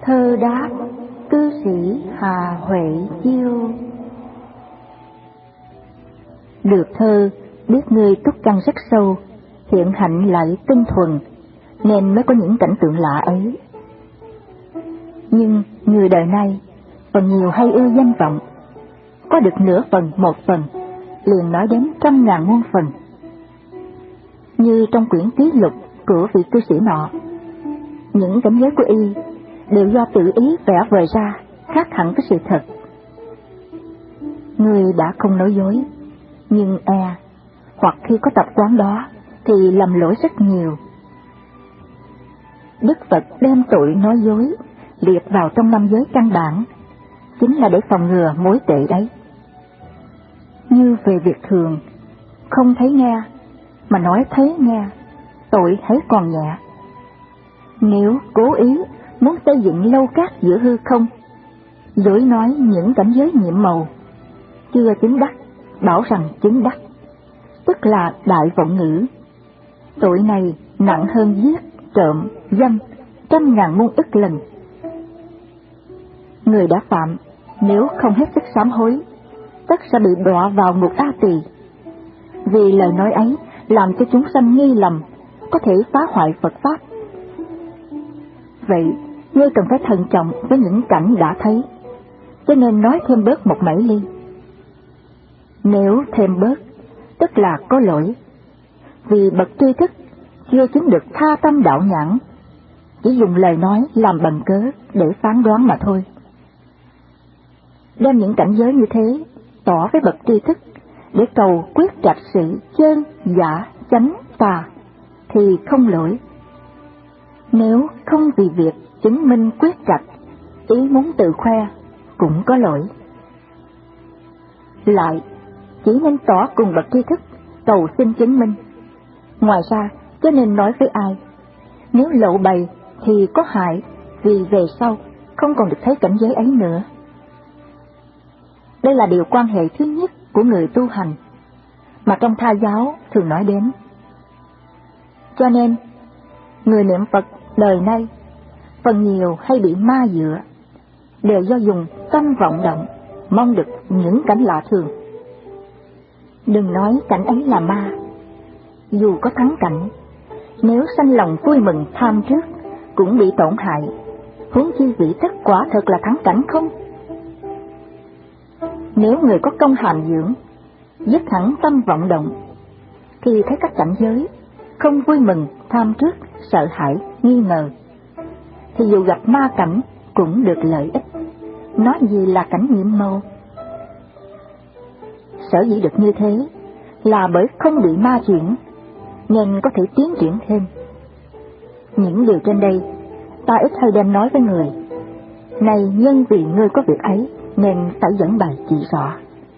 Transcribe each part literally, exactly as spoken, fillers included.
Thơ đáp cư sĩ Hà Huệ Chiêu. Được thơ biết ngươi túc căn rất sâu, hiện hạnh lại tinh thuần, nên mới có những cảnh tượng lạ ấy. Nhưng người đời nay phần nhiều hay ưa danh vọng, có được nửa phần một phần liền nói đến trăm ngàn muôn phần. Như trong quyển ký lục của vị cư sĩ nọ, những cảnh giới của y đều do tự ý vẽ vời ra, khác hẳn với sự thật. Người đã không nói dối, nhưng e hoặc khi có tập quán đó thì lầm lỗi rất nhiều. Đức Phật đem tội nói dối liệt vào trong năm giới căn bản, chính là để phòng ngừa mối tệ đấy. Như về việc thường, không thấy nghe, mà nói thấy nghe, tội hãy còn nhẹ. Nếu cố ý muốn xây dựng lâu cát giữa hư không, dối nói những cảnh giới nhiệm màu, chưa chứng đắc, bảo rằng chứng đắc, tức là đại vọng ngữ. Tội này nặng hơn giết, trộm, dâm, trăm ngàn muôn ức lần. Người đã phạm, nếu không hết sức sám hối, tất sẽ bị đọa vào ngục A Tỳ. Vì lời nói ấy làm cho chúng sanh nghi lầm, có thể phá hoại Phật Pháp. Vậy, ngươi cần phải thận trọng với những cảnh đã thấy, cho nên nói thêm bớt một mảy ly. Nếu thêm bớt, tức là có lỗi, vì bậc tri thức chưa chứng được tha tâm đạo nhãn, chỉ dùng lời nói làm bằng cớ để phán đoán mà thôi. Đem những cảnh giới như thế tỏ với bậc tri thức để cầu quyết trạch sự chân, giả, chánh, tà, thì không lỗi. Nếu không vì việc chứng minh quyết trạch, ý muốn tự khoe, cũng có lỗi. Lại, chỉ nên tỏ cùng bậc tri thức, cầu xin chứng minh. Ngoài ra, cho nên nói với ai, nếu lộ bày thì có hại, vì về sau không còn được thấy cảnh giới ấy nữa. Đây là điều quan hệ thứ nhất của người tu hành, mà trong Tha giáo thường nói đến. Cho nên, người niệm Phật đời nay phần nhiều hay bị ma dựa, đều do dùng tâm vọng động, mong được những cảnh lạ thường. Đừng nói cảnh ấy là ma, dù có thắng cảnh, nếu sanh lòng vui mừng tham trước, cũng bị tổn hại, huống chi vị tất quả thật là thắng cảnh không? Nếu người có công hàm dưỡng, dứt hẳn tâm vọng động, khi thấy các cảnh giới, không vui mừng, tham trước, sợ hãi, nghi ngờ, thì dù gặp ma cảnh cũng được lợi ích, nói gì là cảnh nhiệm màu. Sở dĩ được như thế là bởi không bị ma chuyển, nên có thể tiến triển thêm. Những điều trên đây ta ít hơi đem nói với người, này nhân vì ngươi có việc ấy nên phải dẫn bài chỉ rõ.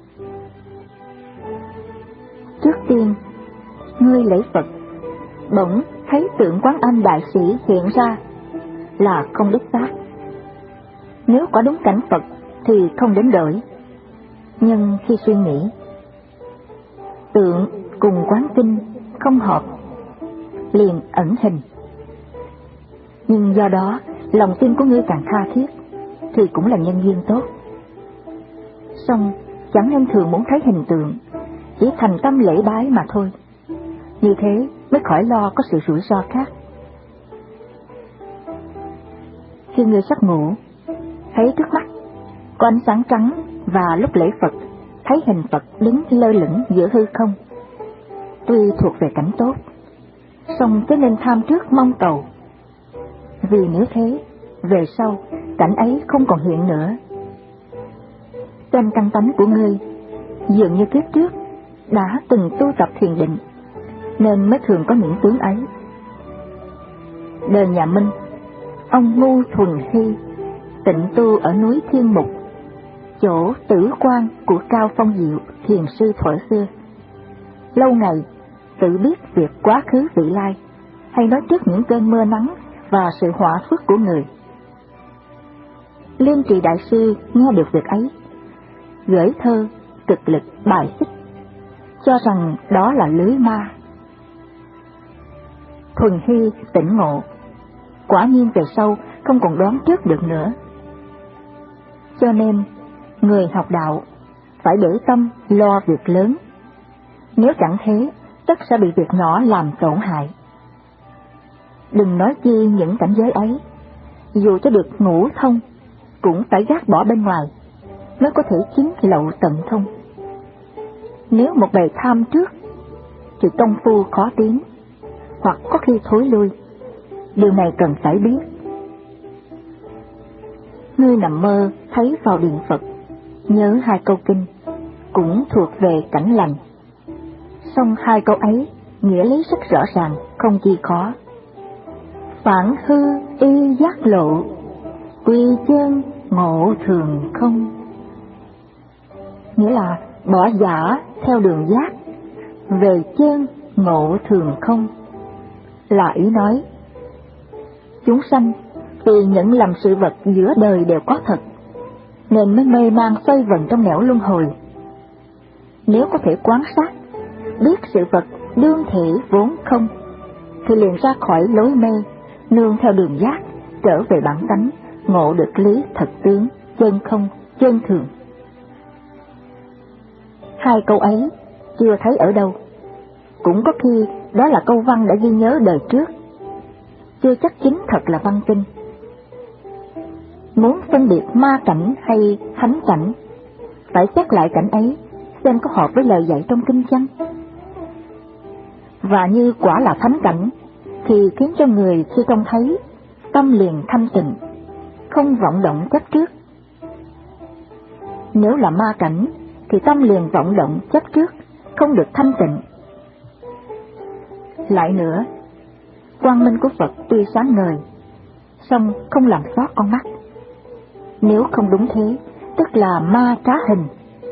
Trước tiên, ngươi lễ Phật, bỗng thấy tượng Quán Âm Đại Sĩ hiện ra là không đích xác. Nếu có đúng cảnh Phật thì không đến đổi, nhưng khi suy nghĩ, tượng cùng quán kinh không hợp, liền ẩn hình. Nhưng do đó lòng tin của ngươi càng tha thiết, thì cũng là nhân duyên tốt. Song chẳng nên thường muốn thấy hình tượng, chỉ thành tâm lễ bái mà thôi. Như thế mới khỏi lo có sự rủi ro khác. Khi ngươi sắp ngủ, thấy trước mắt có ánh sáng trắng, và lúc lễ Phật thấy hình Phật đứng lơ lửng giữa hư không, tuy thuộc về cảnh tốt, song cứ nên tham trước mong cầu. Vì nếu thế, về sau cảnh ấy không còn hiện nữa. Trên căn tánh của ngươi, dường như kiếp trước đã từng tu tập thiền định, nên mới thường có những tướng ấy. Đời nhà Minh, ông Ngu Thuần Hy tịnh tu ở núi Thiên Mục, chỗ tử quan của Cao Phong Diệu thiền sư thuở xưa. Lâu ngày tự biết việc quá khứ vị lai, hay nói trước những cơn mưa nắng và sự họa phước của người. Liên Trì Đại Sư nghe được việc ấy, gửi thơ cực lực bài xích, cho rằng đó là lưới ma. Thuần Hy tỉnh ngộ, quả nhiên về sau không còn đoán trước được nữa. Cho nên, người học đạo phải để tâm lo việc lớn. Nếu chẳng thế, tất sẽ bị việc nhỏ làm tổn hại. Đừng nói chi những cảnh giới ấy, dù cho được ngũ thông, cũng phải gác bỏ bên ngoài, mới có thể chứng lậu tận thông. Nếu một bề tham trước, thì công phu khó tiến, hoặc có khi thối lui. Điều này cần phải biết. Ngươi nằm mơ thấy vào điện Phật, nhớ hai câu kinh, cũng thuộc về cảnh lành. Song hai câu ấy, nghĩa lý rất rõ ràng, không chi khó. Phản hư y giác lộ, quy chân ngộ thường không. Nghĩa là bỏ giả theo đường giác, về chân ngộ thường không. Là ý nói, chúng sanh vì nhận lầm sự vật giữa đời đều có thật, nên mới mê man xoay vần trong nẻo luân hồi. Nếu có thể quan sát, biết sự vật đương thể vốn không, thì liền ra khỏi lối mê, nương theo đường giác, trở về bản tánh, ngộ được lý thật tướng, chân không, chân thường. Hai câu ấy chưa thấy ở đâu, cũng có khi đó là câu văn đã ghi nhớ đời trước, chưa chắc chính thật là văn kinh. Muốn phân biệt ma cảnh hay thánh cảnh, phải xét lại cảnh ấy, xem có hợp với lời dạy trong kinh chăng. Và như quả là thánh cảnh, thì khiến cho người khi trông thấy, tâm liền thanh tịnh, không vọng động chấp trước. Nếu là ma cảnh, thì tâm liền vọng động chấp trước, không được thanh tịnh. Lại nữa, quang minh của Phật tuy sáng ngời, song không làm sót con mắt. Nếu không đúng thế, tức là ma trá hình.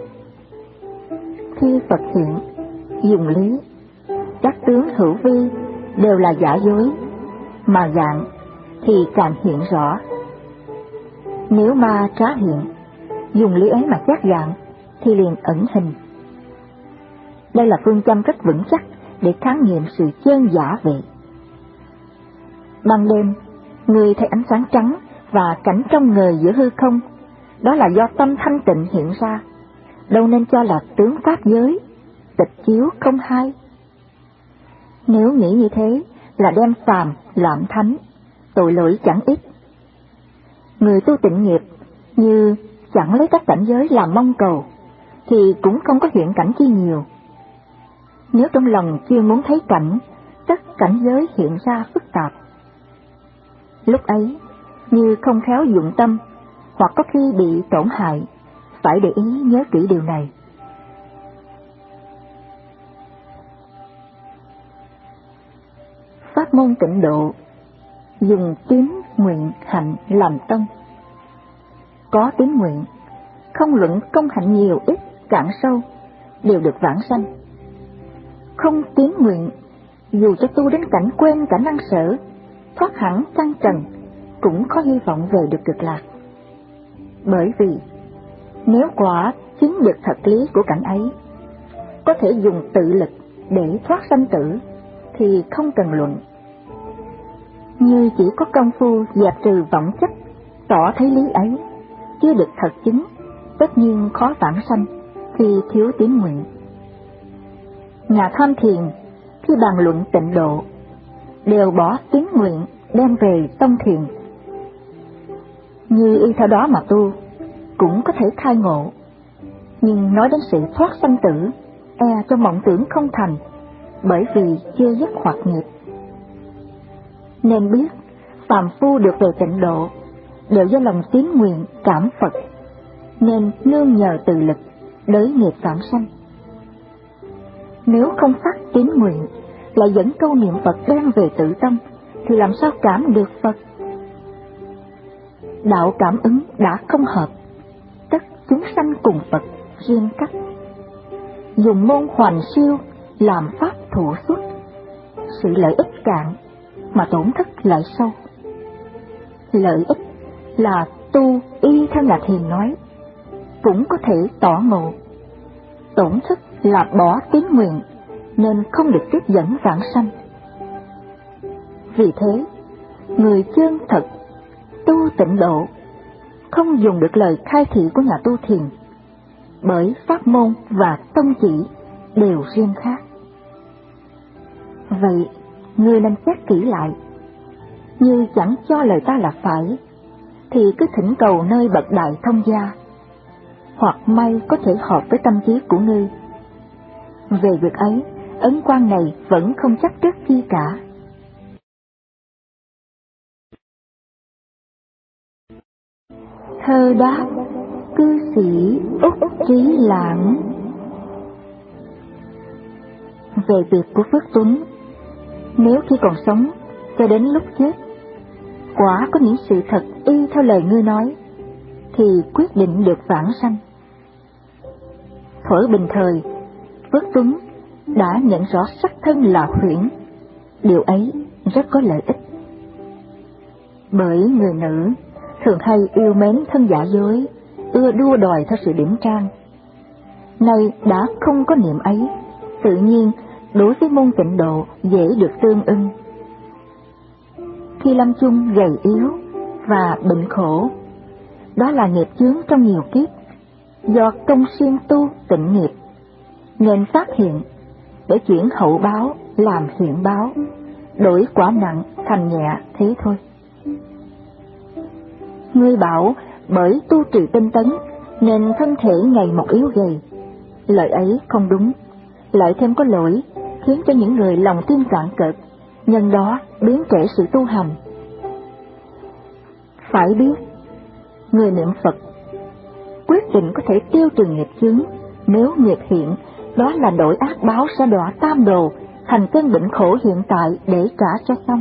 Khi Phật hiện, dùng lý, các tướng hữu vi đều là giả dối, mà dạng thì càng hiện rõ. Nếu ma trá hiện, dùng lý ấy mà xét dạng, thì liền ẩn hình. Đây là phương châm rất vững chắc để kháng nghiệm sự chân giả vậy. Ban đêm, người thấy ánh sáng trắng và cảnh trong ngời giữa hư không, đó là do tâm thanh tịnh hiện ra, đâu nên cho là tướng pháp giới, tịch chiếu không hai. Nếu nghĩ như thế là đem phàm làm thánh, tội lỗi chẳng ít. Người tu tịnh nghiệp như chẳng lấy các cảnh giới làm mong cầu, thì cũng không có hiện cảnh chi nhiều. Nếu trong lòng chưa muốn thấy cảnh, tất cảnh giới hiện ra phức tạp. Lúc ấy, như không khéo dụng tâm, hoặc có khi bị tổn hại, phải để ý nhớ kỹ điều này. Pháp môn tịnh độ, dùng tín nguyện hạnh làm tông. Có tín nguyện, không luận công hạnh nhiều ít, cạn sâu, đều được vãng sanh. Không tín nguyện, dù cho tu đến cảnh quên cả năng sở, thoát hẳn căn trần, cũng có hy vọng về được cực lạc. Bởi vì, nếu quả chứng được thật lý của cảnh ấy, có thể dùng tự lực để thoát sanh tử, thì không cần luận. Như chỉ có công phu dẹp trừ vọng chấp, tỏ thấy lý ấy, chưa được thật chứng, tất nhiên khó vãng sanh, thì thiếu tín nguyện. Nhà tham thiền, khi bàn luận tịnh độ, đều bỏ tín nguyện đem về tông thiền. Như y theo đó mà tu, cũng có thể khai ngộ, nhưng nói đến sự thoát sanh tử, e cho mộng tưởng không thành, bởi vì chưa dứt hoạt nghiệp. Nên biết, phàm phu được về tịnh độ, đều do lòng tín nguyện cảm Phật, nên nương nhờ từ lực, đới nghiệp vãng sanh. Nếu không phát tín nguyện, lại dẫn câu niệm Phật đem về tự tâm, thì làm sao cảm được Phật? Đạo cảm ứng đã không hợp, tất chúng sanh cùng Phật riêng cách. Dùng môn hoành siêu làm pháp thụ xuất, sự lợi ích cạn mà tổn thất lại sâu. Lợi ích là tu y theo nhà thiền nói, cũng có thể tỏ ngộ. Tổn thất là bỏ tín nguyện, nên không được tiếp dẫn vãng sanh. Vì thế, người chân thật tịnh độ, không dùng được lời khai thị của nhà tu thiền, bởi pháp môn và tông chỉ đều riêng khác. Vậy, ngươi nên xét kỹ lại, như chẳng cho lời ta là phải, thì cứ thỉnh cầu nơi bậc đại thông gia, hoặc may có thể hợp với tâm trí của ngươi. Về việc ấy, ấn quan này vẫn không chắc trước chi cả. Thơ đáp cư sĩ Úc Trí Lãng. Về việc của Phước Tuấn, nếu khi còn sống cho đến lúc chết, quả có những sự thật y theo lời ngươi nói, thì quyết định được vãng sanh. Thuở bình thời, Phước Tuấn đã nhận rõ sắc thân là huyễn, điều ấy rất có lợi ích. Bởi người nữ thường hay yêu mến thân giả dối, ưa đua đòi theo sự điểm trang. Nay đã không có niệm ấy, tự nhiên đối với môn tịnh độ dễ được tương ưng. Khi lâm chung gầy yếu và bệnh khổ, đó là nghiệp chướng trong nhiều kiếp, do công siêng tu tịnh nghiệp, nên phát hiện để chuyển hậu báo làm hiện báo, đổi quả nặng thành nhẹ thế thôi. Ngươi bảo bởi tu trì tinh tấn nên thân thể ngày một yếu gầy, lời ấy không đúng, lại thêm có lỗi, khiến cho những người lòng tin cạn cợt, nhân đó biến trễ sự tu hành. Phải biết, người niệm Phật quyết định có thể tiêu trừ nghiệp chướng, nếu nghiệp hiện, đó là đổi ác báo sẽ đọa tam đồ thành cơn bệnh khổ hiện tại để trả cho xong.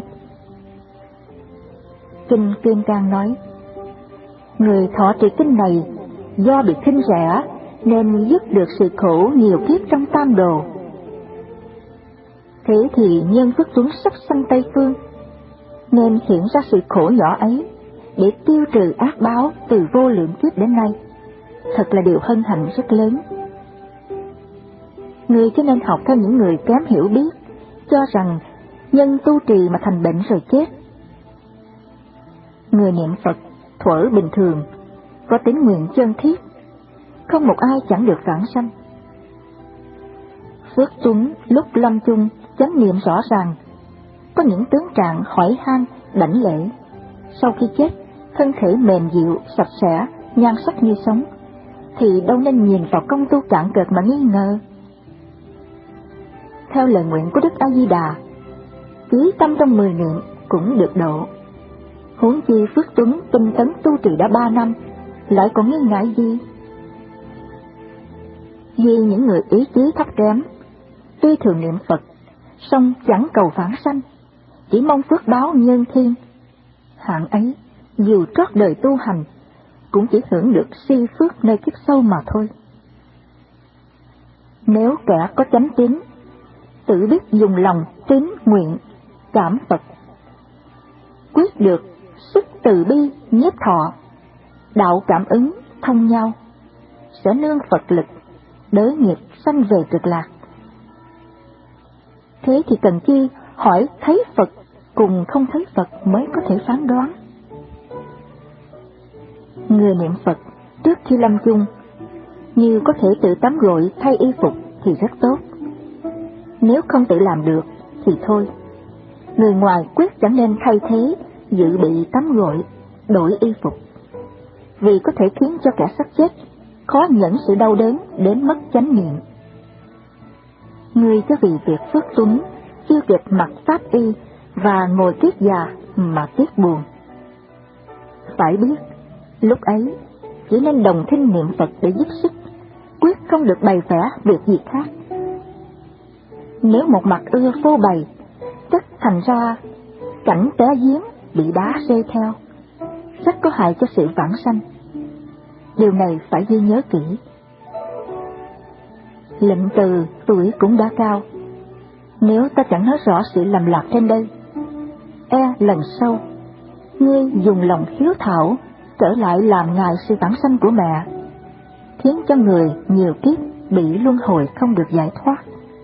Kinh Kim Cang nói, người thọ trì kinh này do bị khinh rẻ nên dứt được sự khổ nhiều kiếp trong tam đồ. Thế thì nhân Phước Tuấn sắp sanh Tây Phương, nên hiện ra sự khổ nhỏ ấy để tiêu trừ ác báo từ vô lượng kiếp đến nay, thật là điều hân hạnh rất lớn. Người cho nên học theo những người kém hiểu biết, cho rằng nhân tu trì mà thành bệnh rồi chết. Người niệm Phật thuở bình thường, có tín nguyện chân thiết, không một ai chẳng được vãng sanh. Phước Tuấn lúc lâm chung chánh niệm rõ ràng, có những tướng trạng hỏi han, đảnh lễ. Sau khi chết, thân thể mềm dịu, sạch sẽ, nhan sắc như sống, thì đâu nên nhìn vào công tu cạn cợt mà nghi ngờ. Theo lời nguyện của Đức A Di Đà, chí tâm trong mười niệm cũng được độ. Huống chi Phước Tuấn tinh tấn tu trì đã ba năm, lại còn nghi ngại gì? Vì những người ý chí thấp kém, tuy thường niệm Phật, song chẳng cầu vãng sanh, chỉ mong phước báo nhân thiên, hạng ấy dù trót đời tu hành cũng chỉ hưởng được si phước nơi kiếp sau mà thôi. Nếu kẻ có chánh tín, tự biết dùng lòng tín nguyện cảm Phật, quyết được sức từ bi nhiếp thọ, đạo cảm ứng thông nhau, sẽ nương Phật lực đới nghiệp sanh về cực lạc. Thế thì cần chi hỏi thấy Phật cùng không thấy Phật mới có thể phán đoán. Người niệm Phật trước khi lâm chung, như có thể tự tắm gội thay y phục thì rất tốt. Nếu không tự làm được thì thôi, người ngoài quyết chẳng nên thay thế dự bị tắm gội, đổi y phục, vì có thể khiến cho kẻ sắp chết khó nhẫn sự đau đớn đến mất chánh niệm. Người cho vì việc Phước Tuấn chưa kịp mặc pháp y và ngồi kiết già mà tiếc buồn. Phải biết, lúc ấy chỉ nên đồng thinh niệm Phật để giúp sức, quyết không được bày vẽ việc gì khác. Nếu một mặt ưa phô bày, tất thành ra cảnh té giếng bị đá rơi theo, rất có hại cho sự vãng sanh. Điều này phải ghi nhớ kỹ. Lệnh Từ tuổi cũng đã cao, nếu ta chẳng nói rõ sự lầm lạc trên đây, e lần sau ngươi dùng lòng hiếu thảo trở lại làm ngài sự vãng sanh của mẹ, khiến cho người nhiều kiếp bị luân hồi không được giải thoát.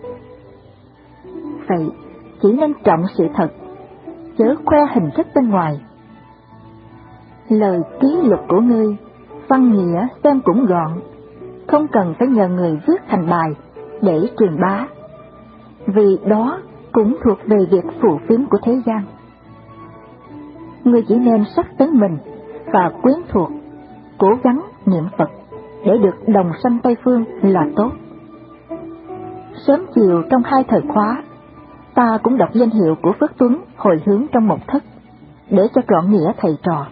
Vậy chỉ nên trọng sự thật, chớ khoe hình thức bên ngoài. lời ký lục của ngươi, văn nghĩa xem cũng gọn, không cần phải nhờ người viết thành bài để truyền bá, vì đó cũng thuộc về việc phù phiếm của thế gian. Ngươi chỉ nên sắc tấn mình và quyến thuộc, cố gắng niệm Phật để được đồng sanh Tây Phương là tốt. Sớm chiều trong hai thời khóa, ta cũng đọc danh hiệu của Phước Tuấn hồi hướng trong một thất, để cho trọn nghĩa thầy trò.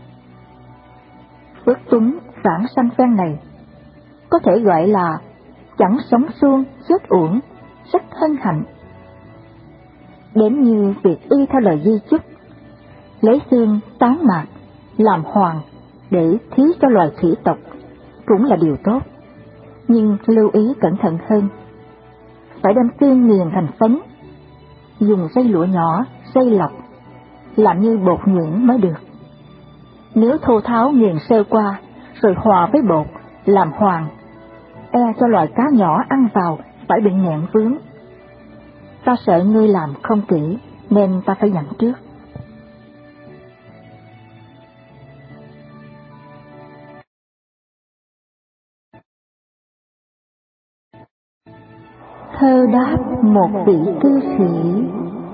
Phước Tuấn vãng sanh phen này, có thể gọi là chẳng sống suông chết uổng, rất hân hạnh. Đến như việc y theo lời di chúc, lấy xương tán mạc làm hoàng để thí cho loài thủy tộc cũng là điều tốt, nhưng lưu ý cẩn thận hơn. Phải đem xương nghiền thành phấn, dùng dây lụa nhỏ, dây lọc, làm như bột nhuyễn mới được. Nếu thô tháo nghiền sơ qua, rồi hòa với bột, làm hoàng, e cho loài cá nhỏ ăn vào phải bị nghẹn vướng. Ta sợ ngươi làm không kỹ, nên ta phải dặn trước. Thơ đáp một vị cư sĩ.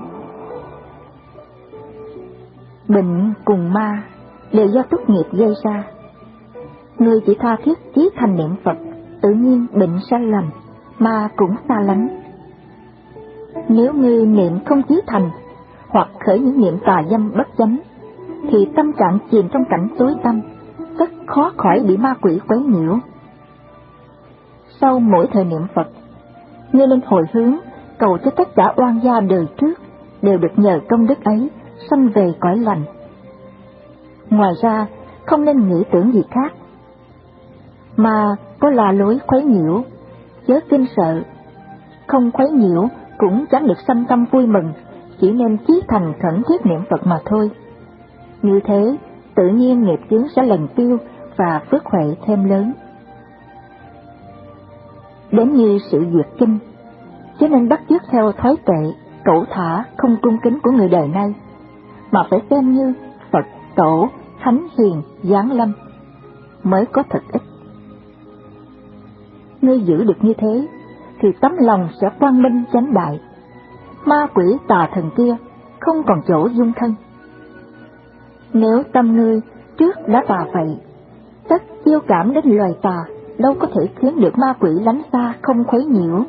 Bệnh cùng ma đều do túc nghiệp gây ra. Người chỉ tha thiết chí thành niệm Phật, tự nhiên bệnh sẽ lành, ma cũng xa lánh. Nếu ngươi niệm không chí thành, hoặc khởi những niệm tà dâm bất chánh, thì tâm trạng chìm trong cảnh tối tăm, rất khó khỏi bị ma quỷ quấy nhiễu. Sau mỗi thời niệm Phật, ngươi nên hồi hướng cầu cho tất cả oan gia đời trước đều được nhờ công đức ấy sanh về cõi lành. Ngoài ra, không nên nghĩ tưởng gì khác. Mà có là lối khuấy nhiễu, chớ kinh sợ. Không khuấy nhiễu cũng chẳng được sanh tâm vui mừng, chỉ nên chí thành khẩn thiết niệm Phật mà thôi. Như thế, tự nhiên nghiệp chướng sẽ lần tiêu và phước huệ thêm lớn. Đến như sự duyệt kinh, chứ nên bắt chước theo thói tệ, cẩu thả, không cung kính của người đời nay, mà phải xem như Phật, Tổ, Thánh Hiền, Giáng Lâm, mới có thực ích. Ngươi giữ được như thế, thì tấm lòng sẽ quang minh chánh đại, ma quỷ tà thần kia không còn chỗ dung thân. Nếu tâm ngươi trước đã tà vậy, tất yêu cảm đến loài tà, đâu có thể khiến được ma quỷ lánh xa không khuấy nhiễu.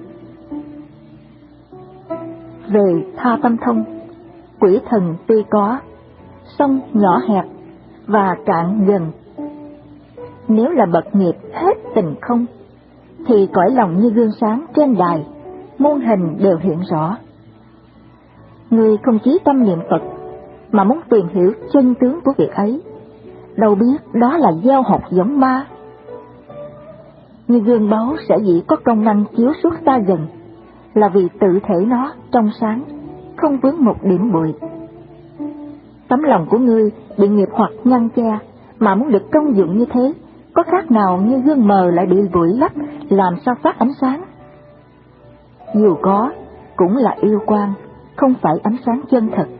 Về tha tâm thông, quỷ thần tuy có, sông nhỏ hẹp và cạn gần. Nếu là bậc nghiệp hết tình không, thì cõi lòng như gương sáng trên đài, muôn hình đều hiện rõ. Người không chí tâm niệm Phật, mà muốn tìm hiểu chân tướng của việc ấy, đâu biết đó là gieo học giống ma. Như gương báu sở dĩ có công năng chiếu suốt xa gần, là vì tự thể nó trong sáng, không vướng một điểm bụi. Tấm lòng của ngươi bị nghiệp hoặc ngăn che, mà muốn được công dụng như thế, có khác nào như gương mờ lại bị bụi lấp, làm sao phát ánh sáng? Dù có, cũng là yêu quang, không phải ánh sáng chân thật.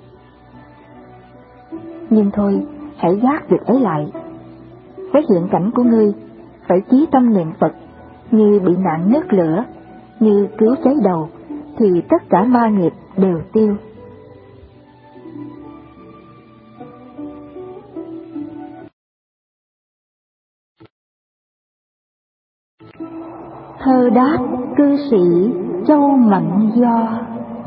Nhưng thôi, hãy gác việc ấy lại. Với hiện cảnh của ngươi, phải chí tâm niệm Phật, như bị nạn nước lửa, như cứu cháy đầu, thì tất cả ma nghiệp đều tiêu. Thơ đáp cư sĩ Châu Mạnh Do.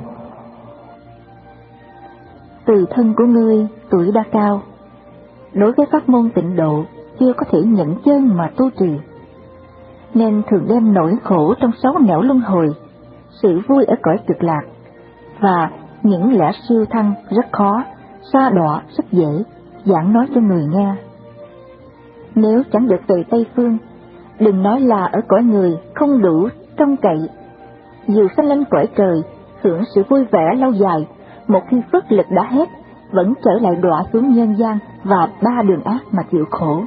Từ thân của ngươi tuổi đã cao, đối với pháp môn tịnh độ chưa có thể nhận chân mà tu trì, nên thường đem nỗi khổ trong sáu nẻo luân hồi, sự vui ở cõi cực lạc và những lẽ siêu thăng rất khó, xa đọa rất dễ giảng nói cho người nghe. Nếu chẳng được về Tây Phương, đừng nói là ở cõi người không đủ trông cậy, dù sanh lên cõi trời hưởng sự vui vẻ lâu dài, một khi phước lực đã hết, vẫn trở lại đọa xuống nhân gian và ba đường ác mà chịu khổ.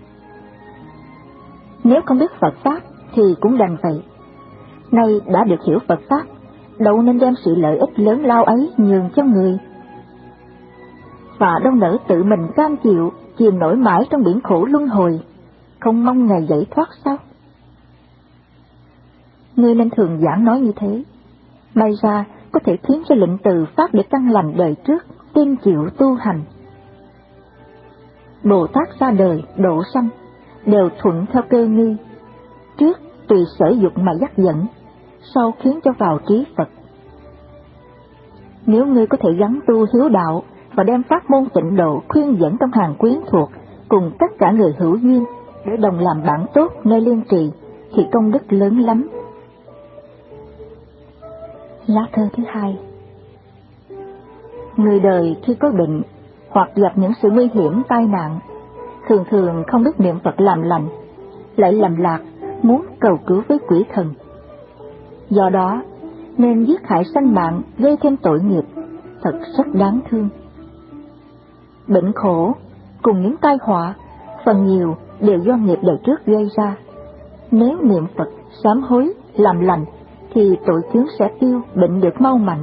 Nếu không biết Phật Pháp thì cũng đành vậy. Nay đã được hiểu Phật Pháp, đâu nên đem sự lợi ích lớn lao ấy nhường cho người. Và đâu nỡ tự mình cam chịu chìm nổi mãi trong biển khổ luân hồi, không mong ngày giải thoát sao? Ngươi nên thường giảng nói như thế, may ra có thể khiến cho lệnh từ phát để căn lành đời trước, tin chịu tu hành. Bồ Tát ra đời, độ sanh, đều thuận theo cơ nghi, trước tùy sở dục mà dắt dẫn, sau khiến cho vào trí Phật. Nếu ngươi có thể gắn tu hiếu đạo và đem pháp môn tịnh độ khuyên dẫn trong hàng quyến thuộc cùng tất cả người hữu duyên để đồng làm bản tốt nơi liên trì, thì công đức lớn lắm. Lá thơ thứ hai. Người đời khi có bệnh hoặc gặp những sự nguy hiểm tai nạn, thường thường không biết niệm Phật làm lành, lại lầm lạc muốn cầu cứu với quỷ thần. Do đó nên giết hại sanh mạng, gây thêm tội nghiệp, thật rất đáng thương. Bệnh khổ cùng những tai họa phần nhiều đều do nghiệp đời trước gây ra. Nếu niệm Phật sám hối làm lành thì tội chướng sẽ tiêu, bệnh được mau mạnh.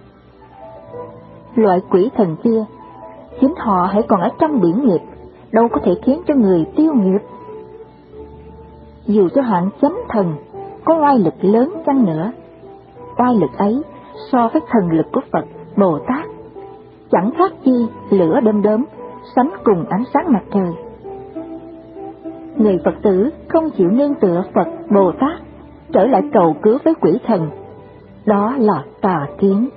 Loại quỷ thần kia, chính họ hãy còn ở trong biển nghiệp, đâu có thể khiến cho người tiêu nghiệp. Dù cho hạng chánh thần có oai lực lớn chăng nữa, oai lực ấy so với thần lực của Phật, Bồ Tát chẳng khác chi lửa đom đóm sánh cùng ánh sáng mặt trời. Người Phật tử không chịu nương tựa Phật, Bồ Tát, trở lại cầu cứu với quỷ thần, đó là tà kiến.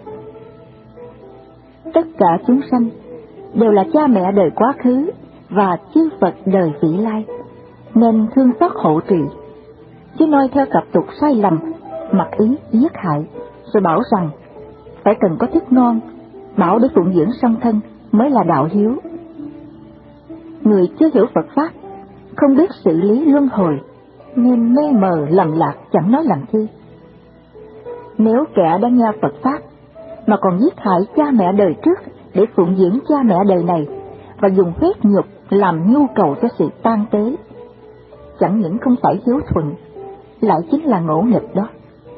Tất cả chúng sanh đều là cha mẹ đời quá khứ và chư Phật đời vị lai, nên thương xót hộ trì, chứ noi theo tập tục sai lầm, mặc ý giết hại, rồi bảo rằng phải cần có thức ngon, bảo để phụng dưỡng song thân mới là đạo hiếu. Người chưa hiểu Phật Pháp, không biết xử lý luân hồi, nên mê mờ lầm lạc chẳng nói làm chi. Nếu kẻ đã nghe Phật Pháp mà còn giết hại cha mẹ đời trước để phụng dưỡng cha mẹ đời này, và dùng huyết nhục làm nhu cầu cho sự tan tế, chẳng những không phải hiếu thuận, lại chính là ngỗ nghịch đó.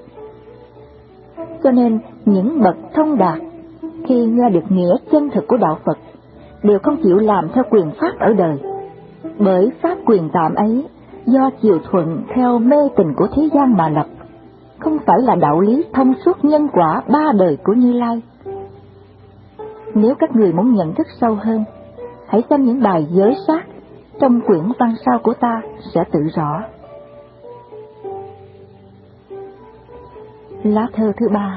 Cho nên những bậc thông đạt khi nghe được nghĩa chân thực của đạo Phật đều không chịu làm theo quyền pháp ở đời, bởi pháp quyền tạm ấy do chiều thuận theo mê tình của thế gian mà lập, không phải là đạo lý thông suốt nhân quả ba đời của Như Lai. Nếu các người muốn nhận thức sâu hơn, hãy xem những bài giới sát trong quyển văn sau của ta sẽ tự rõ. Lá thơ thứ ba.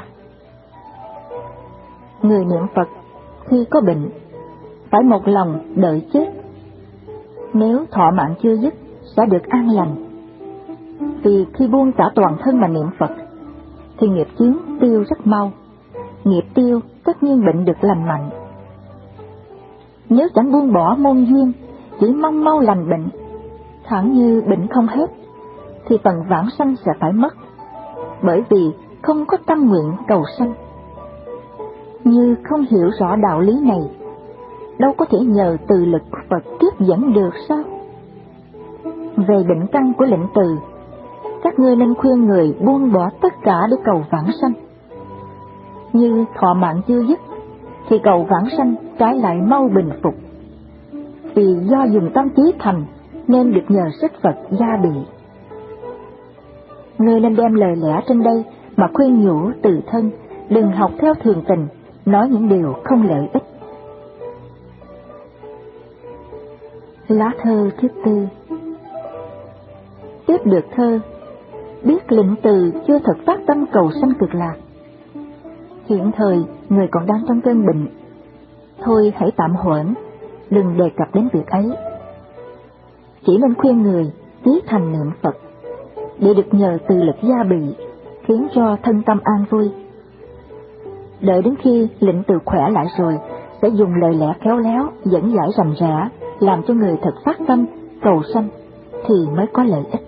Người niệm Phật khi có bệnh phải một lòng đợi chết. Nếu thọ mạng chưa dứt sẽ được an lành. Vì khi buông cả toàn thân mà niệm Phật thì nghiệp chướng tiêu rất mau. Nghiệp tiêu tất nhiên bệnh được lành mạnh. Nếu chẳng buông bỏ môn duyên, chỉ mong mau lành bệnh, thẳng như bệnh không hết, thì phần vãng sanh sẽ phải mất, bởi vì không có tâm nguyện cầu sanh. Như không hiểu rõ đạo lý này, đâu có thể nhờ từ lực của Phật tiếp dẫn được sao? Về bệnh căn của lệnh từ, các ngươi nên khuyên người buông bỏ tất cả để cầu vãng sanh. Như thọ mạng chưa dứt, thì cầu vãng sanh trái lại mau bình phục. Vì do dùng tâm trí thành nên được nhờ sức Phật gia bị. Ngươi nên đem lời lẽ trên đây mà khuyên nhủ từ thân, đừng học theo thường tình, nói những điều không lợi ích. Lá thơ thứ tư. Tiếp được thơ, biết lệnh từ chưa thật phát tâm cầu sanh cực lạc. Hiện thời người còn đang trong cơn bệnh, thôi hãy tạm hoãn, đừng đề cập đến việc ấy. Chỉ nên khuyên người chí thành niệm Phật, để được nhờ từ lực gia bị, khiến cho thân tâm an vui. Đợi đến khi lệnh từ khỏe lại rồi, sẽ dùng lời lẽ khéo léo, dẫn giải rành rẽ, làm cho người thật phát tâm cầu sanh, thì mới có lợi ích.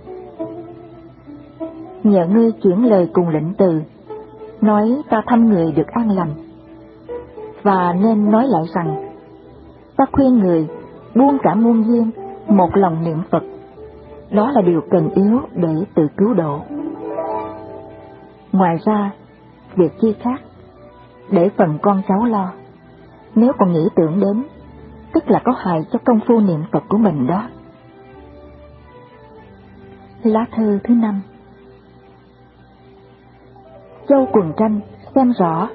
Nhờ ngươi chuyển lời cùng lệnh từ, nói ta thăm người được an lành, và nên nói lại rằng ta khuyên người buông cả muôn duyên, một lòng niệm Phật, đó là điều cần yếu để tự cứu độ. Ngoài ra, việc chi khác để phần con cháu lo, nếu còn nghĩ tưởng đến tức là có hại cho công phu niệm Phật của mình đó. Lá thư thứ năm. Châu Quần Tranh xem rõ.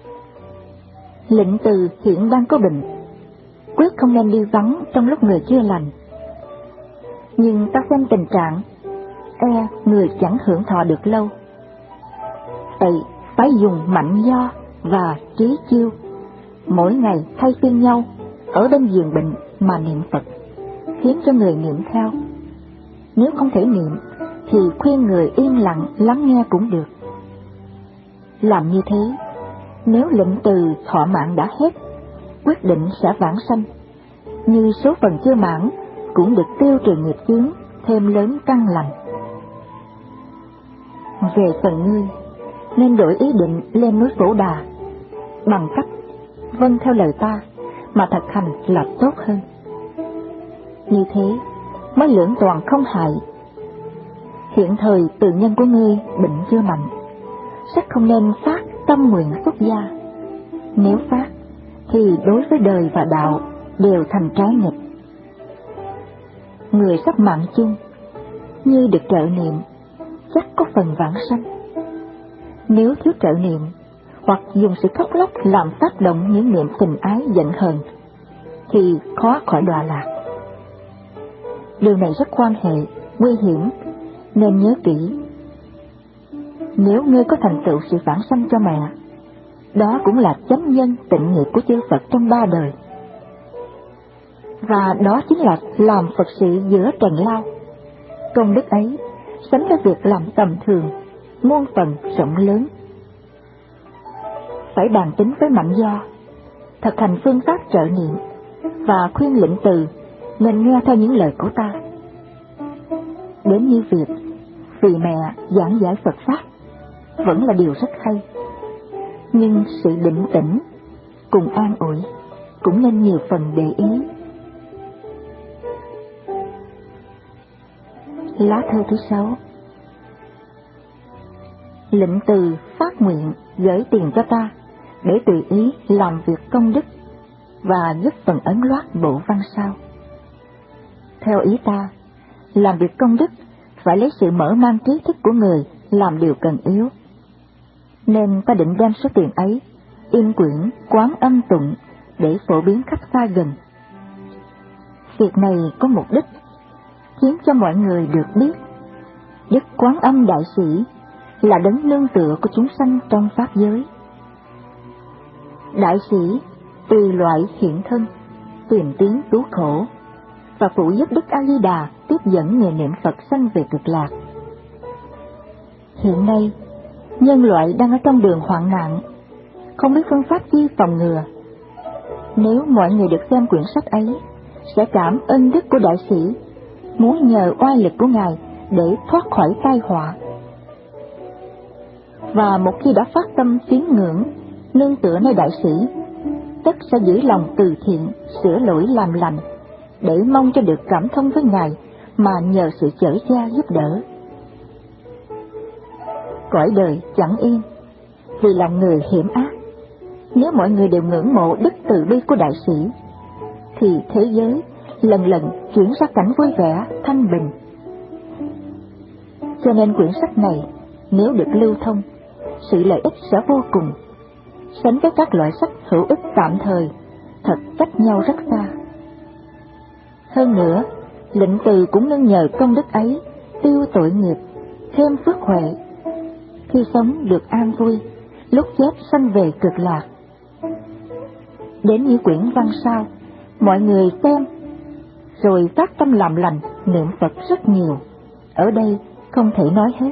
Lệnh Từ hiện đang có bệnh, quyết không nên đi vắng trong lúc người chưa lành. Nhưng ta xem tình trạng, e người chẳng hưởng thọ được lâu. Vậy phải dùng mạnh do và trí chiêu, mỗi ngày thay phiên nhau ở bên giường bệnh mà niệm Phật, khiến cho người niệm theo. Nếu không thể niệm thì khuyên người yên lặng lắng nghe cũng được. Làm như thế, nếu lệnh Từ thọ mạng đã hết, quyết định sẽ vãng sanh, như số phần chưa mãn cũng được tiêu trừ nghiệp chướng, thêm lớn căn lành. Về phần ngươi, nên đổi ý định lên núi Phổ Đà, bằng cách vâng theo lời ta mà thực hành là tốt hơn. Như thế mới lưỡng toàn không hại. Hiện thời tự nhân của ngươi bệnh chưa mạnh, rất không nên phát tâm nguyện xuất gia. Nếu phát thì đối với đời và đạo đều thành trái nghịch. Người sắp mạng chung, như được trợ niệm, chắc có phần vãng sanh. Nếu thiếu trợ niệm, hoặc dùng sự khóc lóc làm tác động những niệm tình ái giận hờn, thì khó khỏi đọa lạc. Điều này rất quan hệ, nguy hiểm, nên nhớ kỹ. Nếu ngươi có thành tựu sự vãng sanh cho mẹ, đó cũng là chánh nhân tịnh nghiệp của chư Phật trong ba đời. Và đó chính là làm Phật sự giữa trần lao. Công đức ấy sánh với việc làm tầm thường, muôn phần rộng lớn. Phải bàn tính với mạnh do, thực hành phương pháp trợ niệm, và khuyên lệnh Từ nên nghe theo những lời của ta. Đến như việc vì mẹ giảng giải Phật Pháp vẫn là điều rất hay, nhưng sự định tĩnh cùng an ủi cũng nên nhiều phần để ý. Lá thư thứ sáu. Lệnh Từ phát nguyện gửi tiền cho ta để tùy ý làm việc công đức và giúp phần ấn loát bộ văn sau. Theo ý ta, làm việc công đức phải lấy sự mở mang trí thức của người làm điều cần yếu, nên ta định đem số tiền ấy in quyển Quán Âm Tụng để phổ biến khắp xa gần. Việc này có mục đích khiến cho mọi người được biết Đức Quán Âm Đại Sĩ là đấng nương tựa của chúng sanh trong pháp giới. Đại sĩ tùy loại hiện thân, tìm tiếng cứu khổ, và phụ giúp Đức A Di Đà tiếp dẫn người niệm Phật sanh về cực lạc. Hiện nay, nhân loại đang ở trong đường hoạn nạn, không biết phương pháp chi phòng ngừa. Nếu mọi người được xem quyển sách ấy, sẽ cảm ơn đức của đại sĩ, muốn nhờ oai lực của Ngài để thoát khỏi tai họa. Và một khi đã phát tâm tín ngưỡng, nương tựa nơi đại sĩ, tất sẽ giữ lòng từ thiện, sửa lỗi làm lành, để mong cho được cảm thông với Ngài mà nhờ sự chở che giúp đỡ. Cõi đời chẳng yên, vì lòng người hiểm ác. Nếu mọi người đều ngưỡng mộ đức từ bi của đại sĩ, thì thế giới lần lần chuyển ra cảnh vui vẻ, thanh bình. Cho nên quyển sách này, nếu được lưu thông, sự lợi ích sẽ vô cùng, sánh với các loại sách hữu ích tạm thời, thật cách nhau rất xa. Hơn nữa, lệnh Từ cũng nương nhờ công đức ấy tiêu tội nghiệp, thêm phước huệ, khi sống được an vui, lúc chết sanh về cực lạc. Đến những quyển văn sau, mọi người xem, rồi phát tâm làm lành, niệm Phật rất nhiều, ở đây không thể nói hết.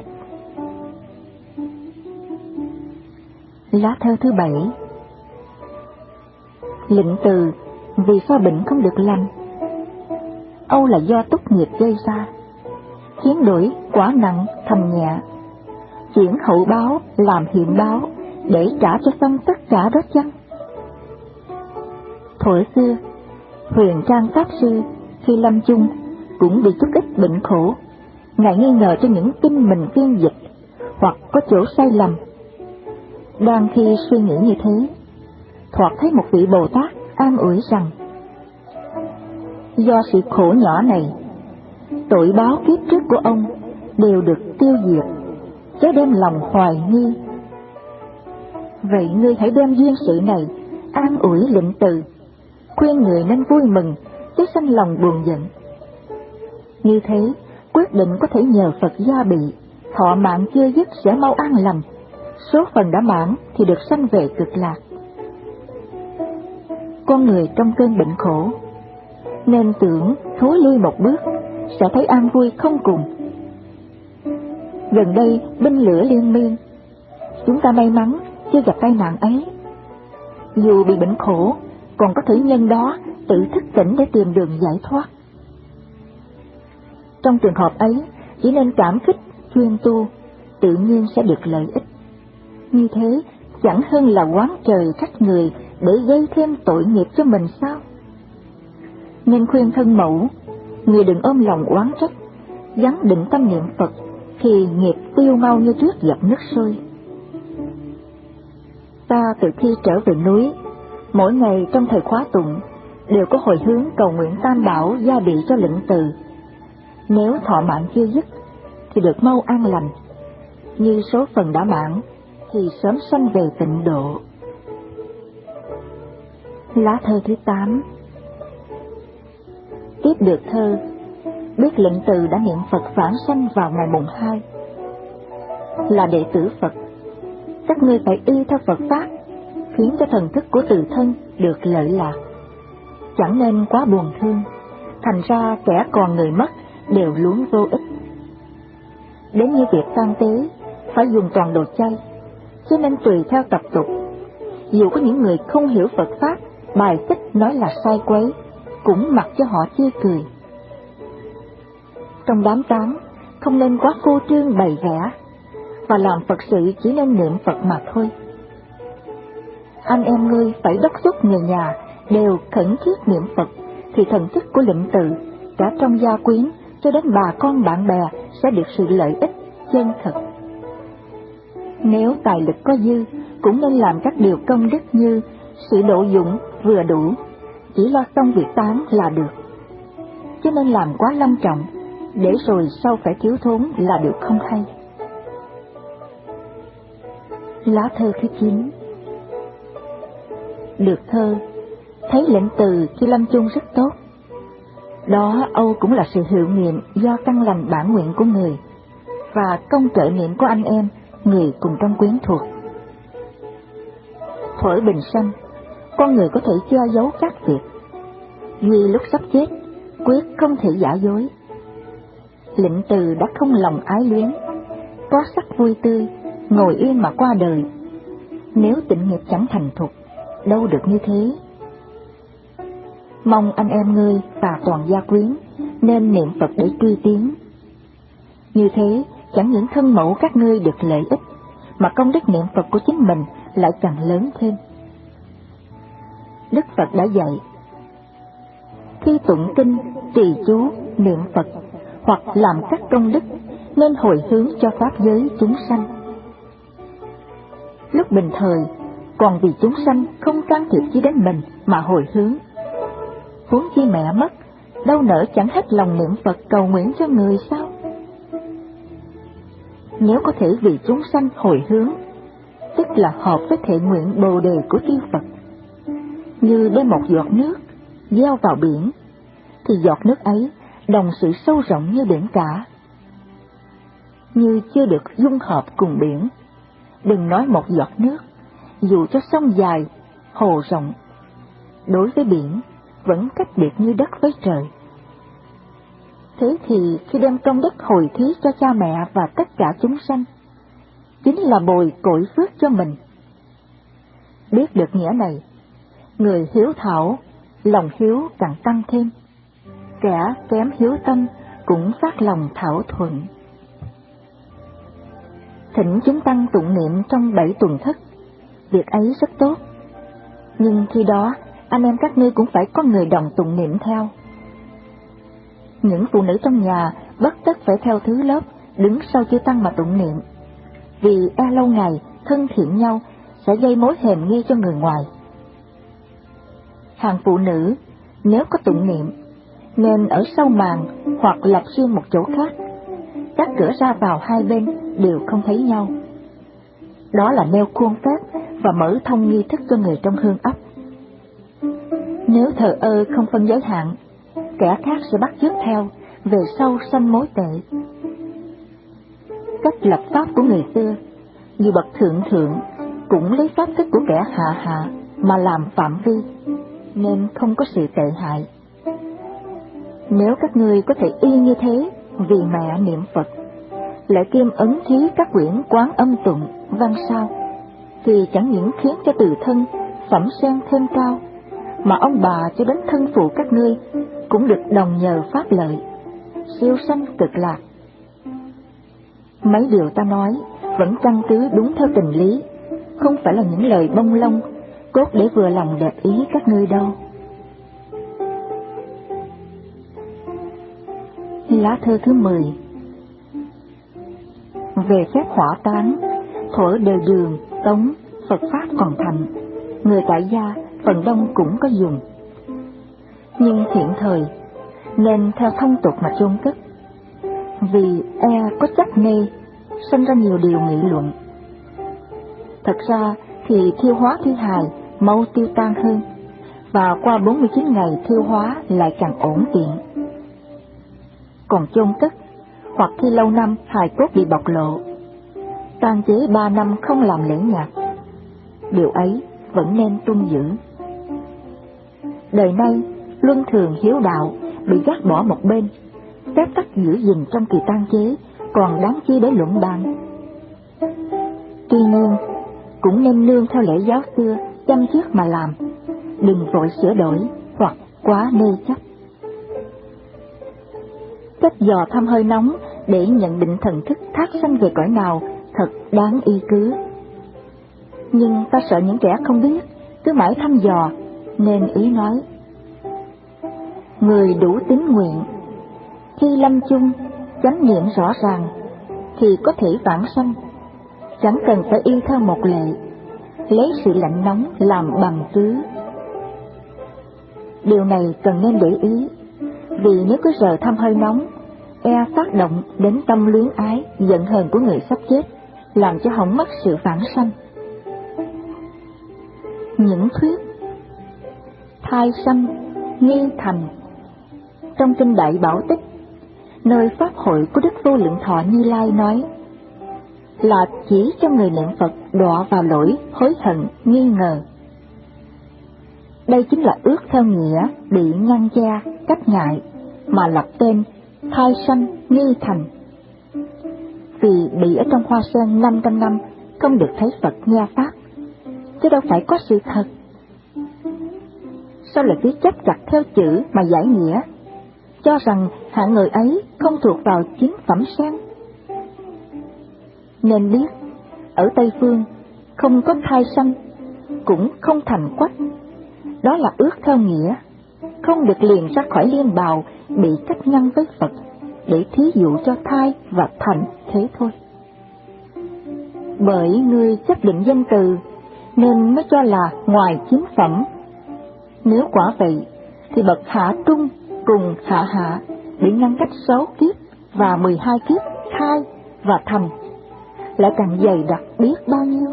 Lá thơ thứ bảy. Lệnh Từ vì sao bệnh không được lành? Âu là do túc nghiệp gây ra, khiến đổi quả nặng thành nhẹ, chuyển hậu báo làm hiện báo, để trả cho xong tất cả đó chăng? Thuở xưa, Huyền Trang Pháp Sư khi lâm chung cũng bị chút ít bệnh khổ. Ngài nghi ngờ cho những kinh mình phiên dịch hoặc có chỗ sai lầm. Đang khi suy nghĩ như thế, thoạt thấy một vị Bồ Tát an ủi rằng: do sự khổ nhỏ này, tội báo kiếp trước của ông đều được tiêu diệt, chớ đem lòng hoài nghi. Vậy ngươi hãy đem duyên sự này an ủi Lệnh Từ, khuyên người nên vui mừng, chứ sanh lòng buồn giận. Như thế, quyết định có thể nhờ Phật gia bị, thọ mạng chưa dứt sẽ mau an lành, số phần đã mãn thì được sanh về cực lạc. Con người trong cơn bệnh khổ, nên tưởng thối lui một bước, sẽ thấy an vui không cùng. Gần đây binh lửa liên miên, chúng ta may mắn chưa gặp tai nạn ấy. Dù bị bệnh khổ, còn có thể nhân đó tự thức tỉnh để tìm đường giải thoát. Trong trường hợp ấy, chỉ nên cảm kích, chuyên tu, tự nhiên sẽ được lợi ích. Như thế, chẳng hơn là oán trời trách người để gây thêm tội nghiệp cho mình sao? Nên khuyên thân mẫu, người đừng ôm lòng oán trách, gắng định tâm niệm Phật, thì nghiệp tiêu mau như trước dập nước sôi. Ta từ khi trở về núi, mỗi ngày trong thời khóa tụng, đều có hồi hướng cầu nguyện Tam Bảo gia bị cho Lệnh Từ. Nếu thọ mạng chưa dứt, thì được mau an lành, như số phần đã mãn, thì sớm sanh về tịnh độ. Lá thơ thứ tám. Tiếp được thơ, biết Lệnh Từ đã niệm Phật vãng sanh vào ngày mùng hai. Là đệ tử Phật, các ngươi phải y theo Phật Pháp, khiến cho thần thức của tự thân được lợi lạc. Chẳng nên quá buồn thương, thành ra kẻ còn người mất đều luống vô ích. Đến như việc tang tế, phải dùng toàn đồ chay, cho nên tùy theo tập tục. Dù có những người không hiểu Phật Pháp, bài tích nói là sai quấy, cũng mặc cho họ chê cười. Trong đám tang, không nên quá phô trương bày vẽ, và làm Phật sự chỉ nên niệm Phật mà thôi. Anh em ngươi phải đốc thúc người nhà đều khẩn thiết niệm Phật, thì thần thức của Lệnh Từ, cả trong gia quyến cho đến bà con bạn bè sẽ được sự lợi ích chân thật. Nếu tài lực có dư, cũng nên làm các điều công đức như sự độ dụng vừa đủ, chỉ lo xong việc tán là được, chứ nên làm quá lâm trọng, để rồi sau phải thiếu thốn là điều không hay. Lá thơ thứ chín. Được thơ, thấy Lệnh Từ khi lâm chung rất tốt. Đó âu cũng là sự hiệu nghiệm do căn lành bản nguyện của người, và công trợ niệm của anh em, người cùng trong quyến thuộc. Thuở bình sanh, con người có thể che giấu các việc, duy lúc sắp chết, quyết không thể giả dối. Lệnh Từ đã không lòng ái luyến, có sắc vui tươi, ngồi yên mà qua đời. Nếu tịnh nghiệp chẳng thành thục, đâu được như thế. Mong anh em ngươi và toàn gia quyến nên niệm Phật để truy tiến. Như thế, chẳng những thân mẫu các ngươi được lợi ích, mà công đức niệm Phật của chính mình lại càng lớn thêm. Đức Phật đã dạy, khi tụng kinh, trì chú, niệm Phật, hoặc làm các công đức, nên hồi hướng cho pháp giới chúng sanh. Lúc bình thời, còn vì chúng sanh không can thiệp chi đến mình mà hồi hướng. Huống chi mẹ mất, đâu nỡ chẳng hết lòng niệm Phật cầu nguyện cho người sao? Nếu có thể vì chúng sanh hồi hướng, tức là hợp với thệ nguyện bồ đề của chư Phật. Như đem một giọt nước gieo vào biển, thì giọt nước ấy đồng sự sâu rộng như biển cả. Như chưa được dung hợp cùng biển, đừng nói một giọt nước, dù cho sông dài, hồ rộng, đối với biển vẫn cách biệt như đất với trời. Thế thì khi đem công đức hồi thí cho cha mẹ và tất cả chúng sanh, chính là bồi cội phước cho mình. Biết được nghĩa này, người hiếu thảo, lòng hiếu càng tăng thêm, kẻ kém hiếu tâm cũng phát lòng thảo thuận. Thỉnh chúng tăng tụng niệm trong bảy tuần thất, việc ấy rất tốt, nhưng khi đó anh em các ngươi cũng phải có người đồng tụng niệm theo. Những phụ nữ trong nhà bất tất phải theo thứ lớp đứng sau chư tăng mà tụng niệm, vì e lâu ngày thân thiện nhau sẽ gây mối hèn nghi cho người ngoài. Hàng phụ nữ nếu có tụng niệm, nên ở sau màn hoặc lập riêng một chỗ khác. Các cửa ra vào hai bên đều không thấy nhau. Đó là nêu khuôn phép và mở thông nghi thức cho người trong hương ấp. Nếu thờ ơ không phân giới hạn, kẻ khác sẽ bắt chước theo, về sau sanh mối tệ. Cách lập pháp của người xưa, dù bậc thượng thượng cũng lấy pháp thức của kẻ hạ hạ mà làm phạm vi, nên không có sự tệ hại. Nếu các ngươi có thể y như thế vì mẹ niệm Phật, lại kiêm ấn thí các quyển Quán Âm tụng văn sao, thì chẳng những khiến cho từ thân phẩm sen thêm cao, mà ông bà cho đến thân phụ các ngươi cũng được đồng nhờ pháp lợi, siêu sanh cực lạc. Mấy điều ta nói vẫn căn cứ đúng theo tình lý, không phải là những lời bông lông, cốt để vừa lòng đẹp ý các ngươi đâu. Lá thơ thứ mười. Về phép hỏa táng, thuở đời Đường, Tống, Phật Pháp còn thành, người tại gia phần đông cũng có dùng. Nhưng hiện thời, nên theo thông tục mà chôn cất, vì e có chấp mê, sinh ra nhiều điều nghị luận. Thật ra thì thiêu hóa thi hài mau tiêu tan hơn, và qua bốn mươi chín ngày thiêu hóa lại càng ổn tiện. Còn chôn cất, hoặc khi lâu năm hài cốt bị bộc lộ, tang chế ba năm không làm lễ nhạc, điều ấy vẫn nên tuân giữ. Đời nay luân thường hiếu đạo bị gác bỏ một bên, phép tắc giữ gìn trong kỳ tang chế còn đáng chi để luận bàn. Tuy nhiên cũng nên nương theo lễ giáo xưa chăm chiết mà làm, đừng vội sửa đổi hoặc quá nê chấp. Cách dò thăm hơi nóng để nhận định thần thức thác sanh về cõi nào thật đáng y cứ. Nhưng ta sợ những kẻ không biết cứ mãi thăm dò, nên ý nói: người đủ tín nguyện, khi lâm chung chánh niệm rõ ràng, thì có thể vãng sanh, chẳng cần phải y theo một lệ, lấy sự lạnh nóng làm bằng cứ. Điều này cần nên để ý, vì nếu cứ giờ thăm hơi nóng, e phát động đến tâm luyến ái, giận hờn của người sắp chết, làm cho hỏng mất sự vãng sanh. Những thuyết thai sanh nghi thành trong kinh Đại Bảo Tích, nơi pháp hội của Đức Vô Lượng Thọ Như Lai nói là chỉ cho người niệm Phật đọa vào lỗi hối hận nghi ngờ. Đây chính là ước theo nghĩa bị ngăn che cách ngại mà lập tên thai sanh nghi thành. Vì bị ở trong hoa sen năm trăm năm không được thấy Phật nghe pháp, chứ đâu phải có sự thật. Sao lại cứ chấp chặt theo chữ mà giải nghĩa, cho rằng hạng người ấy không thuộc vào chín phẩm sen? Nên biết, ở Tây Phương không có thai sanh, cũng không thành quách. Đó là ước theo nghĩa, không được liền ra khỏi liên bào bị cách ngăn với Phật, để thí dụ cho thai và thành thế thôi. Bởi ngươi chấp định danh từ, nên mới cho là ngoài chín phẩm. Nếu quả vậy, thì bậc hạ trung cùng hạ hạ bị ngăn cách sáu kiếp và mười hai kiếp thai và thành, lại càng dày đặc biết bao nhiêu.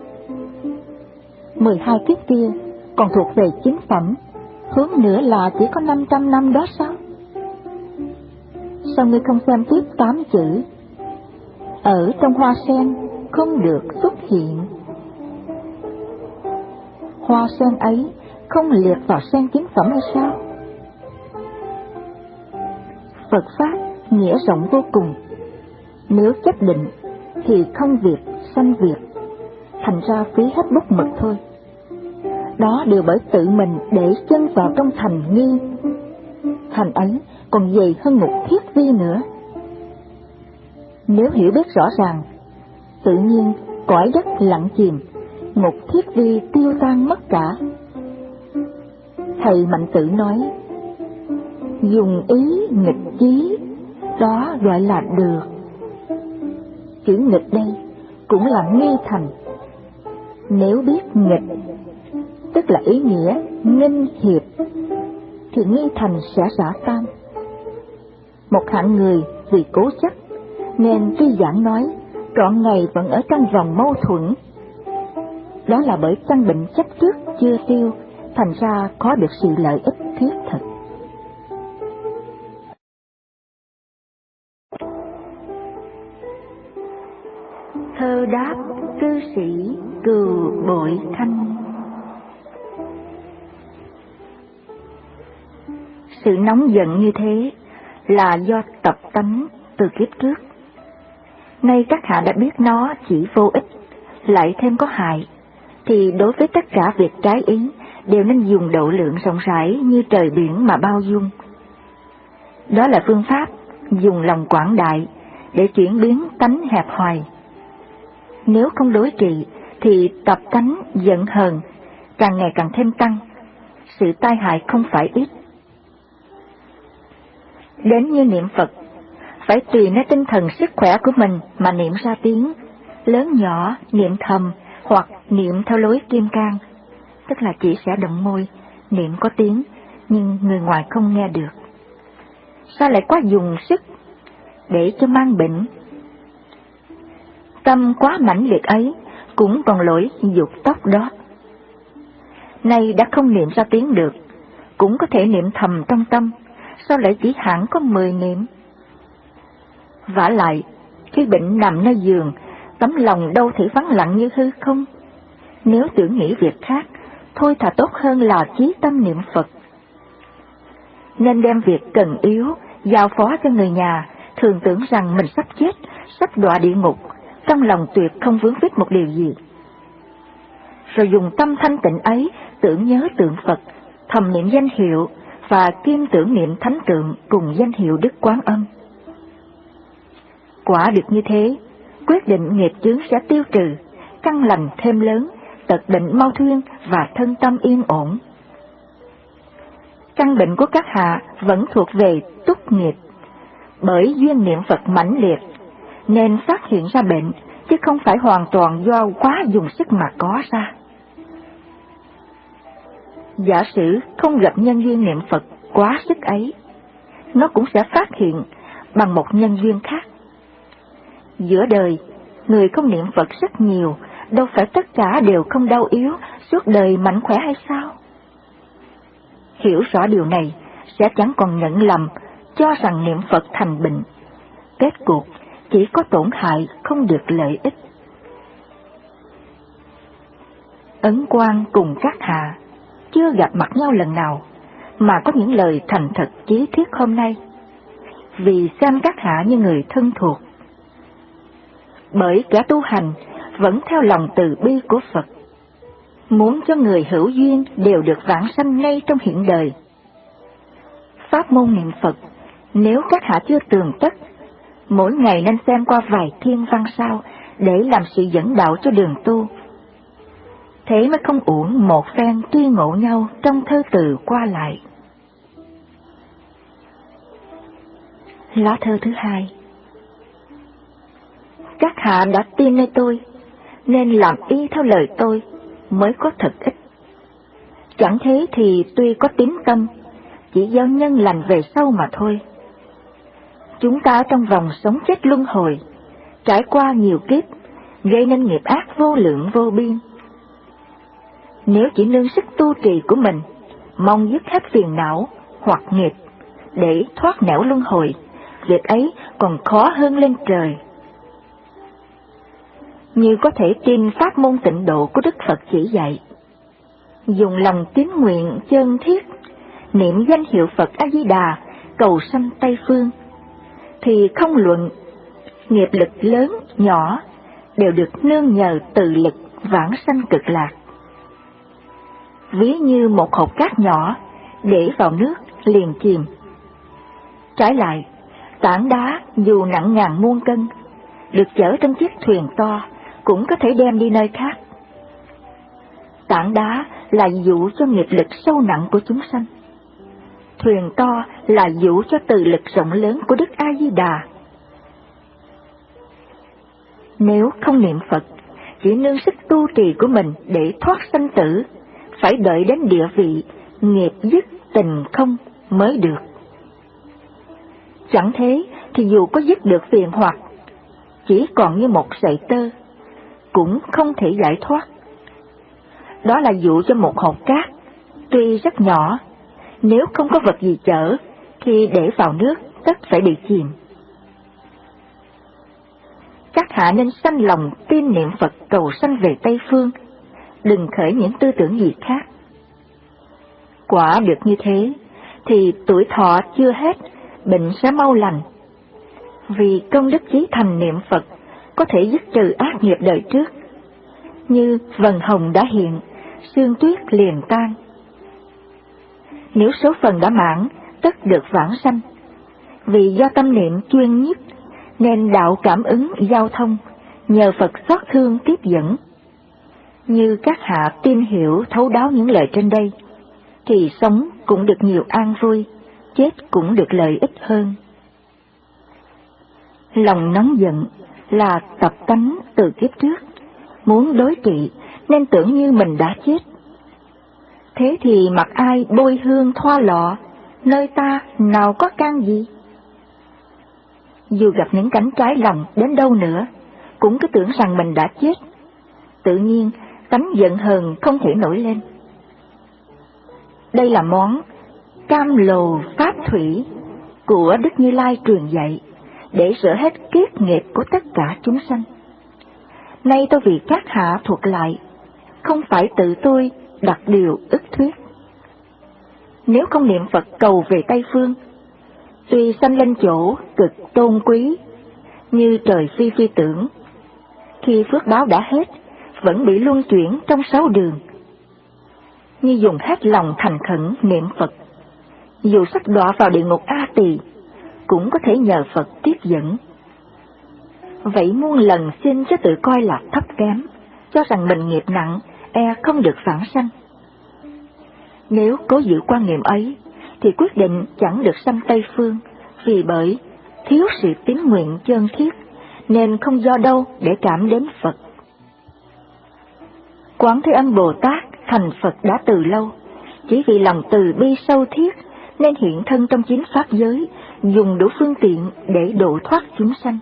Mười hai kiếp kia còn thuộc về chín phẩm, hướng nữa là chỉ có năm trăm năm đó sao? Sao ngươi không xem tiếp tám chữ ở trong hoa sen không được xuất hiện? Hoa sen ấy không liệt vào sen chín phẩm hay sao? Phật Pháp nghĩa rộng vô cùng, nếu chấp định thì không việc sanh việc, thành ra phí hết bút mực thôi. Đó đều bởi tự mình để chân vào trong thành nghi, thành ấy còn dày hơn ngục thiết vi nữa. Nếu hiểu biết rõ ràng, tự nhiên cõi đất lặng chìm, ngục thiết vi tiêu tan mất cả. Thầy Mạnh Tử nói, dùng ý nghịch chí, đó gọi là được. Chữ nghịch đây cũng là nghi thành. Nếu biết nghịch, tức là ý nghĩa nghinh hiệp, thì nghi thành sẽ rã tan. Một hạng người vì cố chấp nên tuy giảng nói trọn ngày vẫn ở trong vòng mâu thuẫn. Đó là bởi căn bệnh chấp trước chưa tiêu, thành ra có được sự lợi ích thiết thực. Thơ đáp cư sĩ Cừu Bội Thanh. Sự nóng giận như thế là do tập tánh từ kiếp trước. Nay các hạ đã biết nó chỉ vô ích, lại thêm có hại, thì đối với tất cả việc trái ý đều nên dùng độ lượng rộng rãi như trời biển mà bao dung. Đó là phương pháp dùng lòng quảng đại để chuyển biến tánh hẹp hòi. Nếu không đối trị thì tập tánh giận hờn càng ngày càng thêm tăng, sự tai hại không phải ít. Đến như niệm Phật, phải tùy nơi tinh thần sức khỏe của mình mà niệm ra tiếng, lớn nhỏ, niệm thầm hoặc niệm theo lối kim cang, tức là chỉ sẽ động môi, niệm có tiếng, nhưng người ngoài không nghe được. Sao lại quá dùng sức để cho mang bệnh? Tâm quá mãnh liệt ấy cũng còn lỗi dục tốc đó. Nay đã không niệm ra tiếng được, cũng có thể niệm thầm trong tâm, sao lại chỉ hẳn có mười niệm? Vả lại, khi bệnh nằm nơi giường, tấm lòng đâu thể vắng lặng như hư không? Nếu tưởng nghĩ việc khác, thôi thà tốt hơn là chí tâm niệm Phật. Nên đem việc cần yếu giao phó cho người nhà, thường tưởng rằng mình sắp chết, sắp đọa địa ngục, trong lòng tuyệt không vướng vít một điều gì. Rồi dùng tâm thanh tịnh ấy tưởng nhớ tượng Phật, thầm niệm danh hiệu và kim tưởng niệm thánh tượng cùng danh hiệu Đức Quán Âm. Quả được như thế, quyết định nghiệp chướng sẽ tiêu trừ, căn lành thêm lớn, tật bệnh mau thuyên và thân tâm yên ổn. Căn bệnh của các hạ vẫn thuộc về túc nghiệp, bởi duyên niệm Phật mãnh liệt nên phát hiện ra bệnh, chứ không phải hoàn toàn do quá dùng sức mà có ra. Giả sử không gặp nhân duyên niệm Phật quá sức ấy, nó cũng sẽ phát hiện bằng một nhân duyên khác. Giữa đời, người không niệm Phật rất nhiều, đâu phải tất cả đều không đau yếu, suốt đời mạnh khỏe hay sao? Hiểu rõ điều này, sẽ chẳng còn nhận lầm, cho rằng niệm Phật thành bệnh. Kết cuộc chỉ có tổn hại, không được lợi ích. Ấn Quang cùng các hạ chưa gặp mặt nhau lần nào, mà có những lời thành thật chí thiết hôm nay, vì xem các hạ như người thân thuộc. Bởi kẻ tu hành vẫn theo lòng từ bi của Phật, muốn cho người hữu duyên đều được vãng sanh ngay trong hiện đời. Pháp môn niệm Phật, nếu các hạ chưa tường tất, mỗi ngày nên xem qua vài thiên văn sao để làm sự dẫn đạo cho đường tu. Thế mới không uổng một phen tuy ngộ nhau trong thơ từ qua lại. Lá thơ thứ hai. Các hạ đã tin nơi tôi, nên làm y theo lời tôi mới có thực ích. Chẳng thế thì tuy có tín tâm, chỉ giao nhân lành về sau mà thôi. Chúng ta trong vòng sống chết luân hồi, trải qua nhiều kiếp, gây nên nghiệp ác vô lượng vô biên. Nếu chỉ nương sức tu trì của mình, mong dứt hết phiền não hoặc nghiệp để thoát nẻo luân hồi, việc ấy còn khó hơn lên trời. Như có thể tin pháp môn tịnh độ của Đức Phật chỉ dạy, dùng lòng tín nguyện chân thiết, niệm danh hiệu Phật A-di-đà, cầu sanh Tây Phương, thì không luận nghiệp lực lớn, nhỏ, đều được nương nhờ từ lực vãng sanh cực lạc. Ví như một hột cát nhỏ, để vào nước liền chìm. Trái lại, tảng đá dù nặng ngàn muôn cân, được chở trong chiếc thuyền to, cũng có thể đem đi nơi khác. Tảng đá là dụ cho nghiệp lực sâu nặng của chúng sanh. Thuyền to là dụ cho từ lực rộng lớn của Đức A-di-đà. Nếu không niệm Phật, chỉ nương sức tu trì của mình để thoát sanh tử, phải đợi đến địa vị, nghiệp dứt tình không mới được. Chẳng thế thì dù có dứt được phiền hoặc, chỉ còn như một sợi tơ, cũng không thể giải thoát. Đó là dụ cho một hột cát, tuy rất nhỏ, nếu không có vật gì chở, khi để vào nước tất phải bị chìm. Các hạ nên sanh lòng tin niệm Phật cầu sanh về Tây Phương, đừng khởi những tư tưởng gì khác. Quả được như thế, thì tuổi thọ chưa hết, bệnh sẽ mau lành. Vì công đức chí thành niệm Phật có thể dứt trừ ác nghiệp đời trước. Như vầng hồng đã hiện, sương tuyết liền tan. Nếu số phần đã mãn, tất được vãng sanh. Vì do tâm niệm chuyên nhiếp, nên đạo cảm ứng giao thông, nhờ Phật xót thương tiếp dẫn. Như các hạ tin hiểu thấu đáo những lời trên đây, thì sống cũng được nhiều an vui, chết cũng được lợi ích hơn. Lòng nóng giận là tập tánh từ kiếp trước, muốn đối trị nên tưởng như mình đã chết. Thế thì mặc ai bôi hương thoa lọ, nơi ta nào có can gì? Dù gặp những cảnh trái lòng đến đâu nữa, cũng cứ tưởng rằng mình đã chết. Tự nhiên tánh giận hờn không thể nổi lên. Đây là món cam lồ pháp thủy của Đức Như Lai truyền dạy, để rửa hết kiết nghiệp của tất cả chúng sanh. Nay tôi vì các hạ thuộc lại, không phải tự tôi đặt điều ức thuyết. Nếu không niệm Phật cầu về Tây Phương, tuy sanh lên chỗ cực tôn quý, như trời phi phi tưởng, khi phước báo đã hết, vẫn bị luân chuyển trong sáu đường. Như dùng hết lòng thành khẩn niệm Phật, dù sắp đọa vào địa ngục A Tỳ, cũng có thể nhờ Phật tiếp dẫn. Vậy muôn lần xin cho tự coi là thấp kém, cho rằng mình nghiệp nặng, e không được vãng sanh. Nếu cố giữ quan niệm ấy, thì quyết định chẳng được sanh Tây Phương, vì bởi thiếu sự tín nguyện chân thiết, nên không do đâu để cảm đến Phật. Quán Thế Âm Bồ Tát thành Phật đã từ lâu, chỉ vì lòng từ bi sâu thiết, nên hiện thân trong chín pháp giới, dùng đủ phương tiện để độ thoát chúng sanh.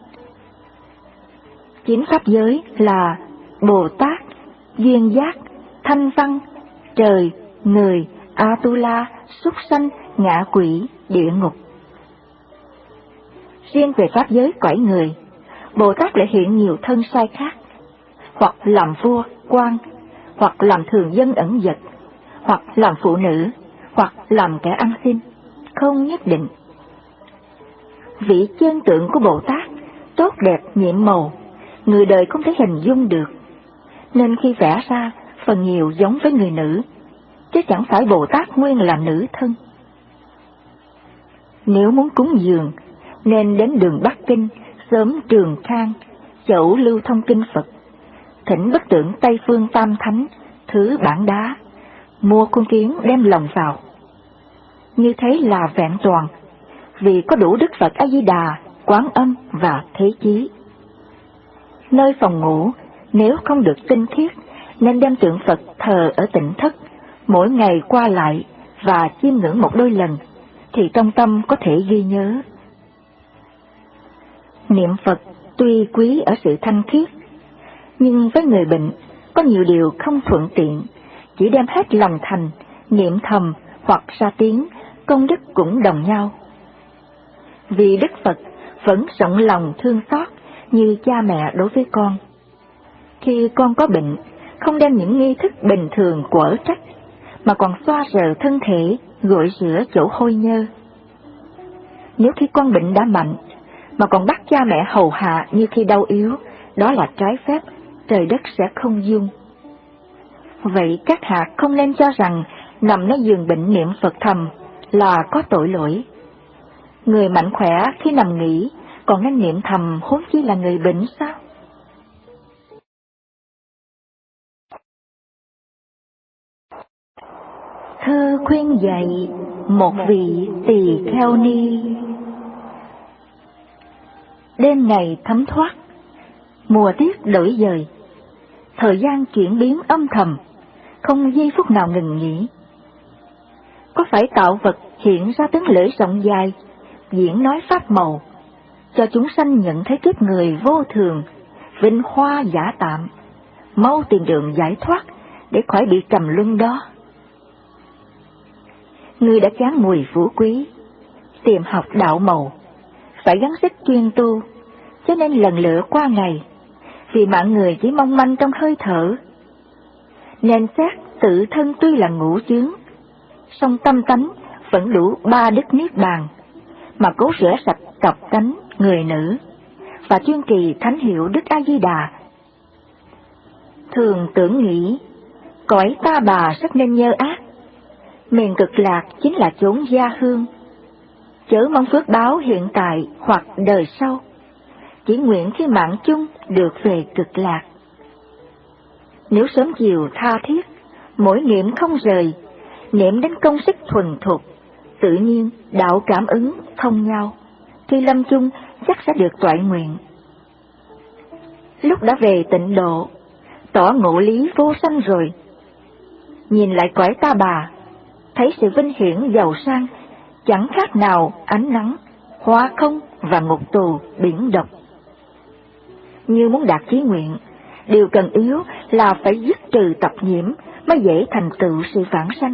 Chín pháp giới là Bồ Tát, Duyên Giác, Thanh Văn, Trời, Người, Atula, Súc Sanh, Ngạ Quỷ, Địa Ngục. Riêng về pháp giới cõi người, Bồ Tát lại hiện nhiều thân sai khác, hoặc làm vua, quan, hoặc làm thường dân ẩn dật, hoặc làm phụ nữ, hoặc làm kẻ ăn xin, không nhất định. Vị chân tượng của Bồ Tát tốt đẹp nhiệm màu, người đời không thể hình dung được, nên khi vẽ ra phần nhiều giống với người nữ, chứ chẳng phải Bồ Tát nguyên là nữ thân. Nếu muốn cúng dường, nên đến đường Bắc Kinh, xóm Trường Khang, chỗ lưu thông kinh Phật, thỉnh bức tượng Tây Phương Tam Thánh, thứ bản đá, mua con kiến đem lồng vào. Như thế là vẹn toàn, vì có đủ Đức Phật A Di Đà, Quán Âm và Thế Chí. Nơi phòng ngủ, nếu không được tinh khiết, nên đem tượng Phật thờ ở tịnh thất, mỗi ngày qua lại và chiêm ngưỡng một đôi lần, thì trong tâm có thể ghi nhớ. Niệm Phật tuy quý ở sự thanh khiết, nhưng với người bệnh có nhiều điều không thuận tiện, chỉ đem hết lòng thành, niệm thầm hoặc ra tiếng, công đức cũng đồng nhau. Vì Đức Phật vẫn rộng lòng thương xót như cha mẹ đối với con. Khi con có bệnh, không đem những nghi thức bình thường quở trách, mà còn xoa rờ thân thể, gội rửa chỗ hôi nhơ. Nếu khi con bệnh đã mạnh, mà còn bắt cha mẹ hầu hạ như khi đau yếu, đó là trái phép, trời đất sẽ không dung. Vậy các hạ không nên cho rằng nằm nơi giường bệnh niệm Phật thầm là có tội lỗi. Người mạnh khỏe khi nằm nghỉ, còn nên niệm thầm huống chi là người bệnh sao? Thơ khuyên dạy một vị tỳ kheo ni. Đêm ngày thấm thoát, mùa tiết đổi dời, thời gian chuyển biến âm thầm, không giây phút nào ngừng nghỉ. Có phải tạo vật hiện ra tướng lưỡi rộng dài, diễn nói pháp màu, cho chúng sanh nhận thấy kiếp người vô thường, vinh hoa giả tạm, mau tìm đường giải thoát để khỏi bị trầm luân đó. Ngươi đã chán mùi phú quý, tìm học đạo màu, phải gắng sức chuyên tu, cho nên lần lựa qua ngày, vì mạng người chỉ mong manh trong hơi thở. Nên xét tự thân tuy là ngũ chướng, song tâm tánh vẫn đủ ba đức niết bàn, mà cố rửa sạch tộc tánh người nữ, và chuyên kỳ thánh hiệu Đức A Di Đà. Thường tưởng nghĩ, cõi ta bà rất nên nhơ ác, miền cực lạc chính là chốn gia hương, chớ mong phước báo hiện tại hoặc đời sau, chỉ nguyện khi mạng chung được về cực lạc. Nếu sớm chiều tha thiết, mỗi niệm không rời, niệm đến công sức thuần thục, tự nhiên đạo cảm ứng thông nhau, khi lâm chung chắc sẽ được toại nguyện. Lúc đã về tịnh độ, tỏ ngộ lý vô sanh rồi, nhìn lại cõi ta bà, thấy sự vinh hiển giàu sang chẳng khác nào ánh nắng, hóa không và ngục tù biển độc. Như muốn đạt chí nguyện, điều cần yếu là phải dứt trừ tập nhiễm mới dễ thành tựu sự vãng sanh.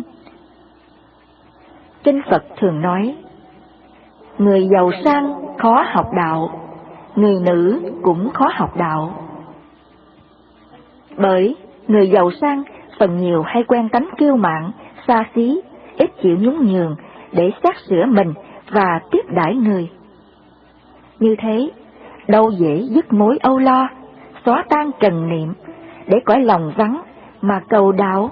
Kinh Phật thường nói, người giàu sang khó học đạo, người nữ cũng khó học đạo. Bởi người giàu sang phần nhiều hay quen tánh kiêu mạn, xa xí, ít chịu nhún nhường để xét sửa mình và tiếp đãi người. Như thế, đâu dễ dứt mối âu lo, xóa tan trần niệm, để cõi lòng vắng mà cầu đạo.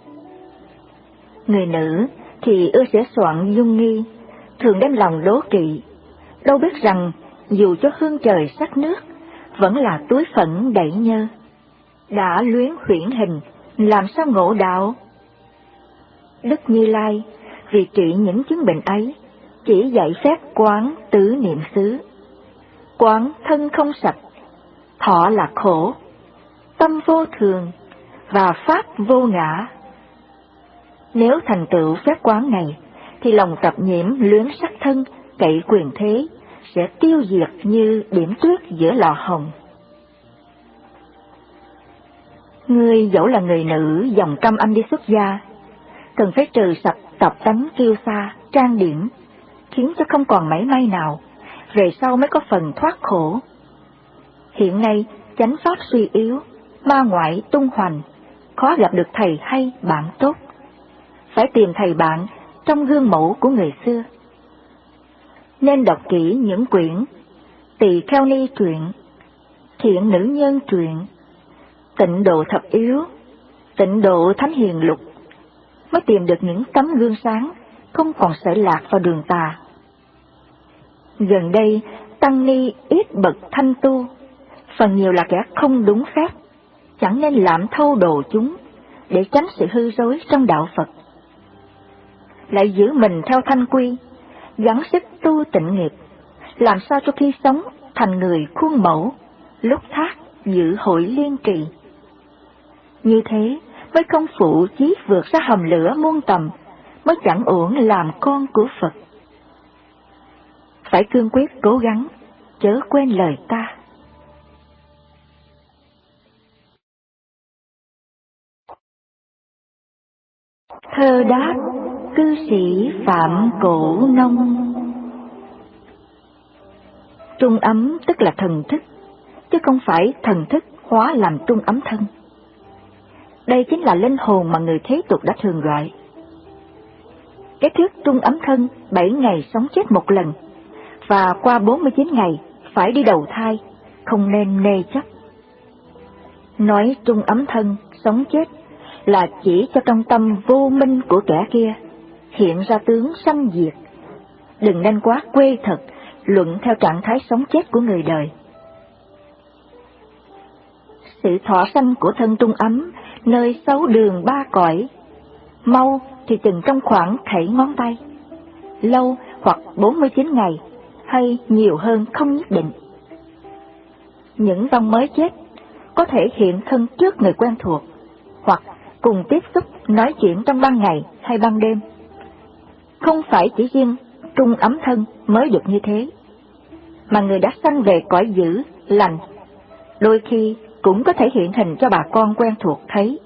Người nữ thì ưa sửa soạn dung nghi, thường đem lòng đố kỵ, đâu biết rằng dù cho hương trời sắc nước, vẫn là túi phận đẩy nhơ. Đã luyến huyễn hình, làm sao ngộ đạo? Đức Như Lai vì trị những chứng bệnh ấy, chỉ dạy phép quán tứ niệm xứ. Quán thân không sạch, thọ là khổ, tâm vô thường và pháp vô ngã. Nếu thành tựu phép quán này, thì lòng tập nhiễm luyến sắc thân, cậy quyền thế sẽ tiêu diệt như điểm tuyết giữa lò hồng. Ngươi dẫu là người nữ dòng cam anh đi xuất gia, cần phải trừ sạch tập tánh kiêu sa, trang điểm, khiến cho không còn mảy may nào, về sau mới có phần thoát khổ. Hiện nay chánh pháp suy yếu, ma ngoại tung hoành, khó gặp được thầy hay bạn tốt. Phải tìm thầy bạn trong gương mẫu của người xưa. Nên đọc kỹ những quyển Tỳ Kheo Ni truyện, Thiện Nữ Nhân truyện, Tịnh Độ Thập Yếu, Tịnh Độ Thánh Hiền Lục, mới tìm được những tấm gương sáng, không còn sợ lạc vào đường tà. Gần đây, tăng ni ít bậc thanh tu, phần nhiều là kẻ không đúng phép, chẳng nên làm thâu đồ chúng, để tránh sự hư rối trong đạo Phật. Lại giữ mình theo thanh quy, gắng sức tu tịnh nghiệp, làm sao cho khi sống thành người khuôn mẫu, lúc thác giữ hội liên trì. Như thế mới không phụ chí vượt ra hầm lửa muôn tầm, mới chẳng uổng làm con của Phật. Phải cương quyết cố gắng, chớ quên lời ta. Thơ đáp cư sĩ Phạm Cổ Nông. Trung ấm tức là thần thức, chứ không phải thần thức hóa làm trung ấm thân. Đây chính là linh hồn mà người thế tục đã thường gọi. Cái thuyết trung ấm thân bảy ngày sống chết một lần, và qua bốn mươi chín ngày phải đi đầu thai, không nên nê chấp. Nói trung ấm thân, sống chết là chỉ cho trong tâm vô minh của kẻ kia hiện ra tướng sanh diệt. Đừng nên quá quê thật, luận theo trạng thái sống chết của người đời. Sự thọ sanh của thân trung ấm nơi sáu đường ba cõi, mau thì chừng trong khoảng khẩy ngón tay, lâu hoặc bốn mươi chín ngày, hay nhiều hơn không nhất định. Những vong mới chết có thể hiện thân trước người quen thuộc, hoặc cùng tiếp xúc nói chuyện trong ban ngày hay ban đêm. không phải chỉ riêng trung ấm thân mới được như thế, mà người đã sanh về cõi dữ, lành, đôi khi cũng có thể hiện hình cho bà con quen thuộc thấy.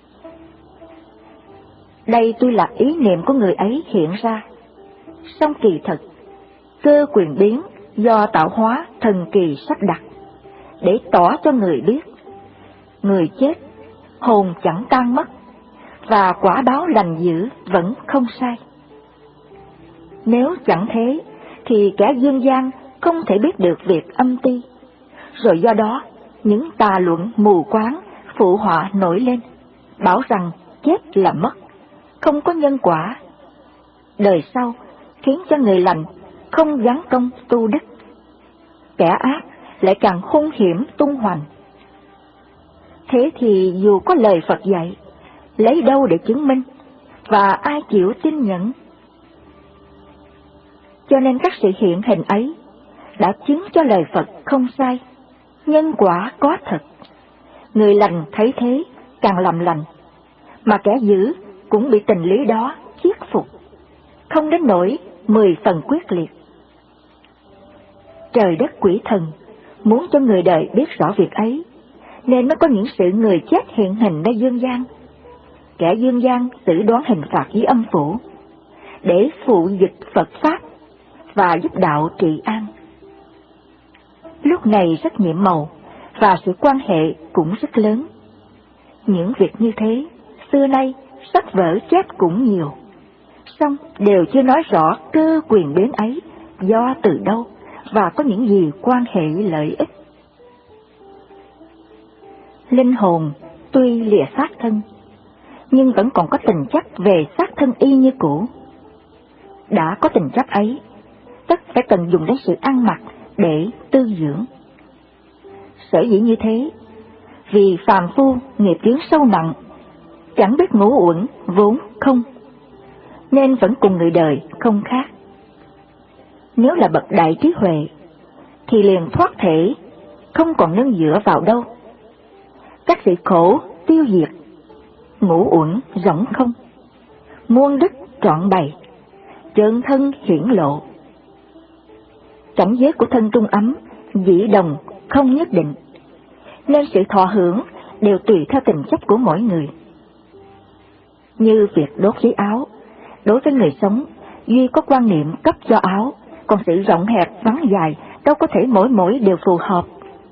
Đây tuy là ý niệm của người ấy hiện ra, song kỳ thực, cơ quyền biến do tạo hóa thần kỳ sắp đặt, để tỏ cho người biết, người chết, hồn chẳng tan mất, và quả báo lành dữ vẫn không sai. Nếu chẳng thế, thì kẻ dương gian không thể biết được việc âm ti, rồi do đó những tà luận mù quáng phụ họa nổi lên, bảo rằng chết là mất, không có nhân quả. Đời sau khiến cho người lành không gắng công tu đức, kẻ ác lại càng hung hiểm tung hoành. Thế thì dù có lời Phật dạy, lấy đâu để chứng minh, và ai chịu tin nhận? Cho nên các sự hiện hình ấy đã chứng cho lời Phật không sai, nhân quả có thật. Người lành thấy thế càng làm lành, mà kẻ dữ cũng bị tình lý đó thuyết phục, không đến nỗi mười phần quyết liệt. Trời đất quỷ thần muốn cho người đời biết rõ việc ấy, nên mới có những sự người chết hiện hình nơi dương gian. Kẻ dương gian xử đoán hình phạt với âm phủ, để phụ dịch Phật Pháp và giúp đạo trị an. Lúc này rất nhiệm màu, và sự quan hệ cũng rất lớn. Những việc như thế, xưa nay sách vở chép cũng nhiều, song đều chưa nói rõ cơ quyền biến ấy do từ đâu và có những gì quan hệ lợi ích. Linh hồn tuy lìa xác thân, nhưng vẫn còn có tình chấp về xác thân y như cũ. Đã có tình chấp ấy, tất phải cần dùng đến sự ăn mặc để tư dưỡng. Sở dĩ như thế, vì phàm phu nghiệp chướng sâu nặng, chẳng biết ngủ uẩn vốn không, nên vẫn cùng người đời không khác. Nếu là bậc đại trí huệ, thì liền thoát thể, không còn nương dựa vào đâu. Các sự khổ tiêu diệt, ngủ uẩn rỗng không, muôn đức trọn bày, chân thân hiển lộ. Cảnh giới của thân trung ấm, dĩ đồng không nhất định, nên sự thọ hưởng đều tùy theo tình chấp của mỗi người. Như việc đốt giấy áo, đối với người sống, duy có quan niệm cấp cho áo, còn sự rộng hẹp vắng dài đâu có thể mỗi mỗi đều phù hợp.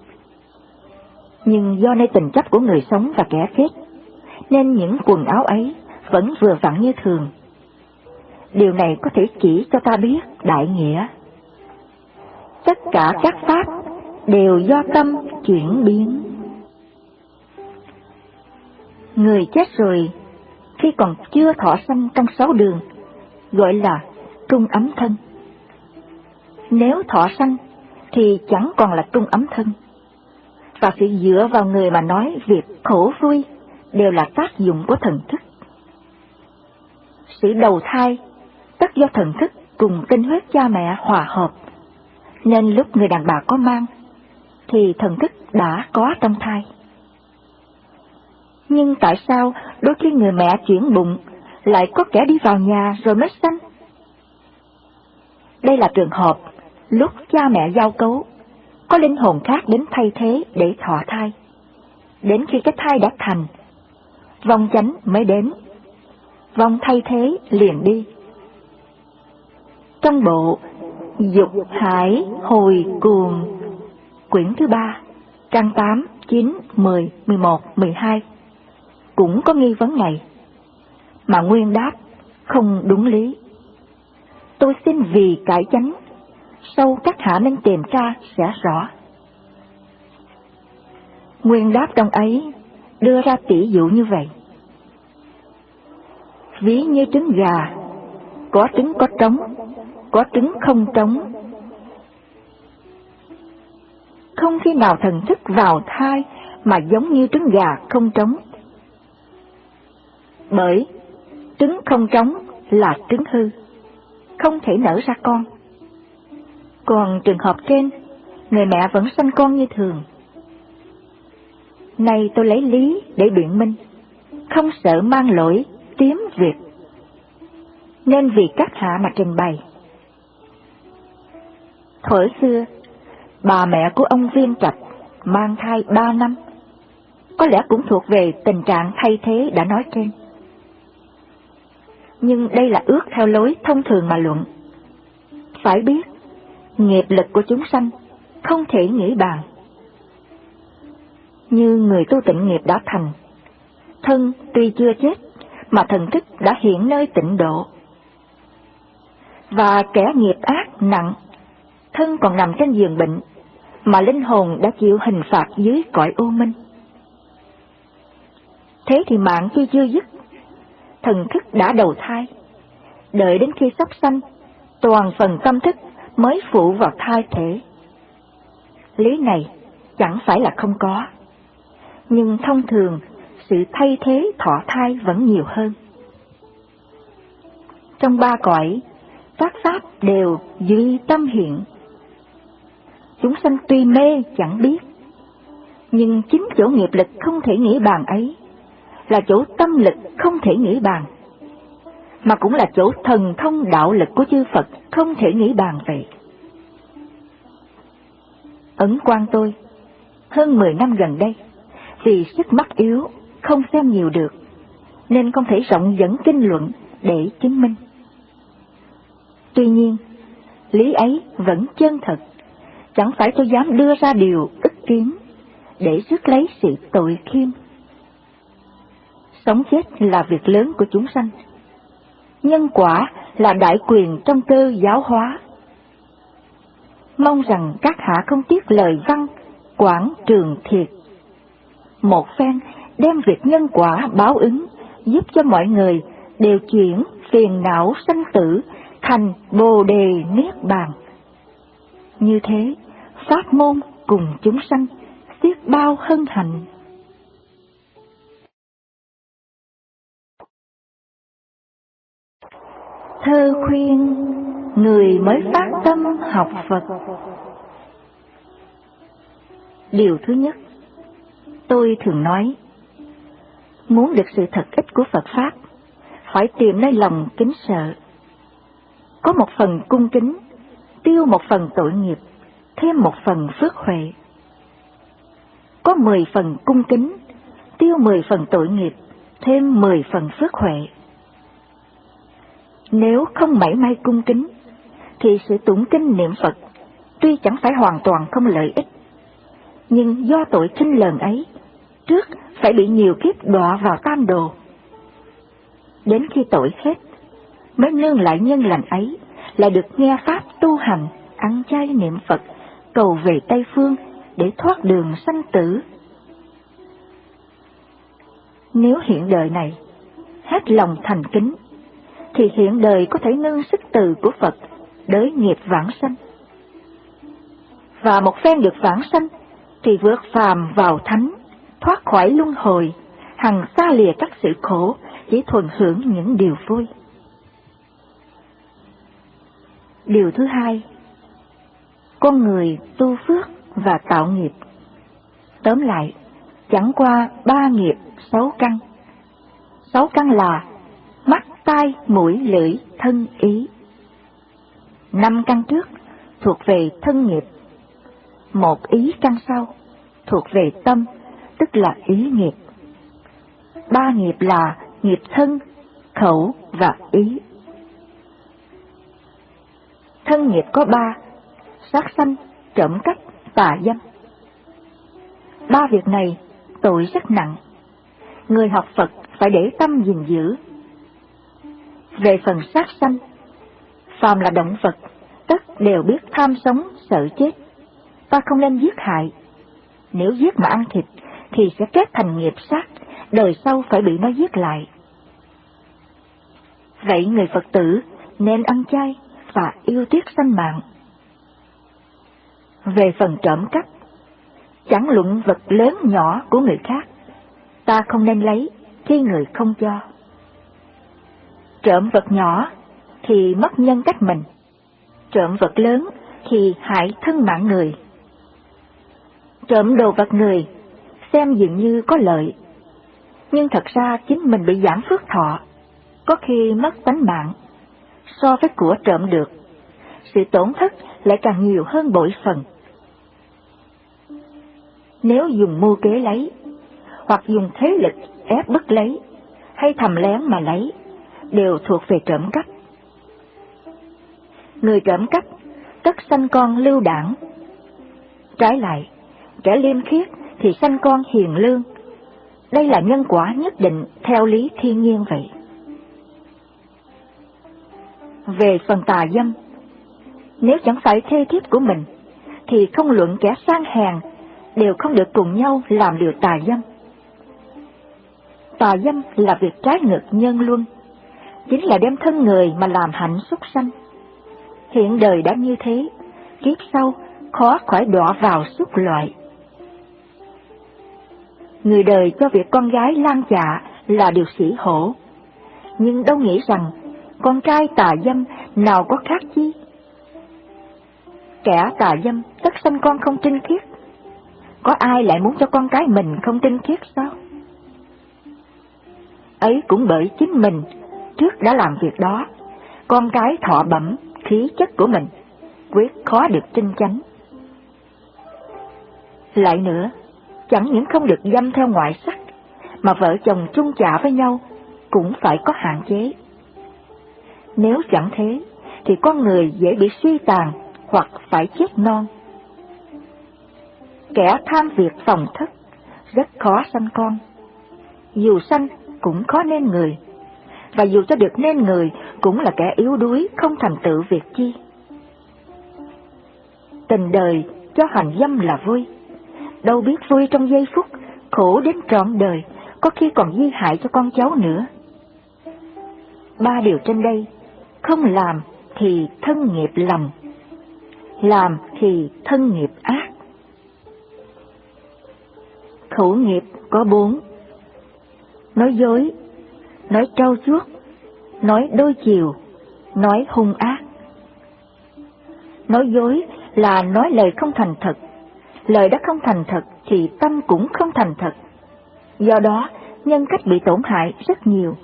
Nhưng do nơi tình chấp của người sống và kẻ chết, nên những quần áo ấy vẫn vừa vặn như thường. Điều này có thể chỉ cho ta biết đại nghĩa. Tất cả các pháp đều do tâm chuyển biến. Người chết rồi, khi còn chưa thọ sanh trong sáu đường, gọi là trung ấm thân. Nếu thọ sanh thì chẳng còn là trung ấm thân, và sự dựa vào người mà nói việc khổ vui đều là tác dụng của thần thức. Sự đầu thai tất do thần thức cùng tinh huyết cha mẹ hòa hợp, nên lúc người đàn bà có mang thì thần thức đã có trong thai. Nhưng tại sao đôi khi người mẹ chuyển bụng lại có kẻ đi vào nhà rồi mới sanh? Đây là trường hợp lúc cha mẹ giao cấu, có linh hồn khác đến thay thế để thọ thai. Đến khi cái thai đã thành, vong chánh mới đến, vong thay thế liền đi. Trong bộ Dục Hải Hồi Cuồng, quyển thứ ba, trang tám, chín, mười, mười một, mười hai, cũng có nghi vấn này, mà Nguyên đáp không đúng lý. Tôi xin vì cải chánh, sau các hạ nên tìm ra sẽ rõ. Nguyên đáp trong ấy đưa ra tỷ dụ như vậy. Ví như trứng gà, có trứng có trống, có trứng không trống. Không khi nào thần thức vào thai mà giống như trứng gà không trống. Bởi trứng không trống là trứng hư, không thể nở ra con. Còn trường hợp trên, người mẹ vẫn sanh con như thường. Nay tôi lấy lý để biện minh, không sợ mang lỗi tiếm việc. nên vì các hạ mà trình bày. Thuở xưa, bà mẹ của ông Viên Trạch mang thai ba năm, có lẽ cũng thuộc về tình trạng thay thế đã nói trên. Nhưng đây là ước theo lối thông thường mà luận. Phải biết, nghiệp lực của chúng sanh không thể nghĩ bàn. Như người tu tịnh nghiệp đã thành, thân tuy chưa chết mà thần thức đã hiện nơi tịnh độ. Và kẻ nghiệp ác nặng, thân còn nằm trên giường bệnh, mà linh hồn đã chịu hình phạt dưới cõi u minh. Thế thì mạng khi chưa dứt, thần thức đã đầu thai, đợi đến khi sắp sanh, toàn phần tâm thức mới phụ vào thai thể. Lý này chẳng phải là không có, nhưng thông thường sự thay thế thọ thai vẫn nhiều hơn. Trong ba cõi, các pháp đều duy tâm hiện. Chúng sanh tuy mê chẳng biết, nhưng chính chỗ nghiệp lực không thể nghĩ bàn ấy là chỗ tâm lực không thể nghĩ bàn, mà cũng là chỗ thần thông đạo lực của chư Phật không thể nghĩ bàn vậy. Ấn Quang tôi, hơn mười năm gần đây, vì sức mắt yếu, không xem nhiều được, nên không thể rộng dẫn kinh luận để chứng minh. Tuy nhiên, lý ấy vẫn chân thật, chẳng phải tôi dám đưa ra điều ức kiến để rước lấy sự tội khiêm. Sống chết là việc lớn của chúng sanh, nhân quả là đại quyền trong cơ giáo hóa. Mong rằng các hạ không tiếc lời văn quảng trường thiệt, một phen đem việc nhân quả báo ứng, giúp cho mọi người đều chuyển phiền não sanh tử thành bồ đề niết bàn. Như thế, pháp môn cùng chúng sanh xiết bao hân hạnh. Thơ khuyên người mới phát tâm học Phật. Điều thứ nhất, tôi thường nói, muốn được sự thật ích của Phật Pháp, phải tìm nơi lòng kính sợ. Có một phần cung kính, tiêu một phần tội nghiệp, thêm một phần phước huệ. Có mười phần cung kính, tiêu mười phần tội nghiệp, thêm mười phần phước huệ. Nếu không mảy may cung kính, thì sự tụng kinh niệm Phật tuy chẳng phải hoàn toàn không lợi ích, nhưng do tội khinh lờn ấy, trước phải bị nhiều kiếp đọa vào tam đồ. Đến khi tội hết, mới nương lại nhân lành ấy, lại được nghe pháp tu hành, ăn chay niệm Phật, cầu về Tây Phương để thoát đường sanh tử. Nếu hiện đời này hết lòng thành kính, thì hiện đời có thể nương sức từ của Phật đới nghiệp vãng sanh. Và một phen được vãng sanh, thì vượt phàm vào thánh, thoát khỏi luân hồi, hằng xa lìa các sự khổ, chỉ thuần hưởng những điều vui. Điều thứ hai, con người tu phước và tạo nghiệp. Tóm lại, chẳng qua ba nghiệp sáu căn. Sáu căn là mắt, tai, mũi, lưỡi, thân, ý. Năm căn trước thuộc về thân nghiệp, một ý căn sau thuộc về tâm, tức là ý nghiệp. Ba nghiệp là nghiệp thân, khẩu và ý. Thân nghiệp có ba: sát sanh, trộm cắp, tà dâm. Ba việc này tội rất nặng, người học Phật phải để tâm gìn giữ. Về phần sát sanh, phàm là động vật, tất đều biết tham sống, sợ chết. Ta không nên giết hại. Nếu giết mà ăn thịt, thì sẽ kết thành nghiệp sát, đời sau phải bị nó giết lại. Vậy người Phật tử nên ăn chay và yêu tiếc sanh mạng. Về phần trộm cắp, chẳng luận vật lớn nhỏ của người khác, ta không nên lấy khi người không cho. Trộm vật nhỏ thì mất nhân cách mình, trộm vật lớn thì hại thân mạng người. Trộm đồ vật người xem dường như có lợi, nhưng thật ra chính mình bị giảm phước thọ, có khi mất tánh mạng, so với của trộm được, sự tổn thất lại càng nhiều hơn bội phần. Nếu dùng mưu kế lấy, hoặc dùng thế lực ép bức lấy, hay thầm lén mà lấy, đều thuộc về trộm cắp. Người trộm cắp tất sanh con lưu đảng. Trái lại, kẻ liêm khiết thì sanh con hiền lương. Đây là nhân quả nhất định theo lý thiên nhiên vậy. Về phần tà dâm, nếu chẳng phải thê thiếp của mình, thì không luận kẻ sang hèn đều không được cùng nhau làm điều tà dâm. Tà dâm là việc trái ngược nhân luân, chính là đem thân người mà làm hạnh súc sanh. Hiện đời đã như thế, kiếp sau khó khỏi đọa vào súc loại. Người đời cho việc con gái lan dạ là điều xỉ hổ, nhưng đâu nghĩ rằng con trai tà dâm nào có khác chi. Kẻ tà dâm tất sanh con không trinh khiết, có ai lại muốn cho con cái mình không trinh khiết sao? Ấy cũng bởi chính mình trước đã làm việc đó, con cái thọ bẩm khí chất của mình quyết khó được trinh chánh. Lại nữa, chẳng những không được dâm theo ngoại sắc, mà vợ chồng chung chạ với nhau cũng phải có hạn chế. Nếu chẳng thế, thì con người dễ bị suy tàn hoặc phải chết non. Kẻ tham việc phòng thất rất khó sanh con, dù sanh cũng khó nên người, và dù cho được nên người cũng là kẻ yếu đuối không thành tựu việc chi. Tình đời cho hành dâm là vui, đâu biết vui trong giây phút, khổ đến trọn đời, có khi còn di hại cho con cháu nữa. Ba điều trên đây, không làm thì thân nghiệp lành, làm thì thân nghiệp ác. Khẩu nghiệp có bốn: nói dối, nói trau chuốt, nói đôi chiều, nói hung ác. Nói dối là nói lời không thành thật, lời đã không thành thật thì tâm cũng không thành thật, do đó nhân cách bị tổn hại rất nhiều.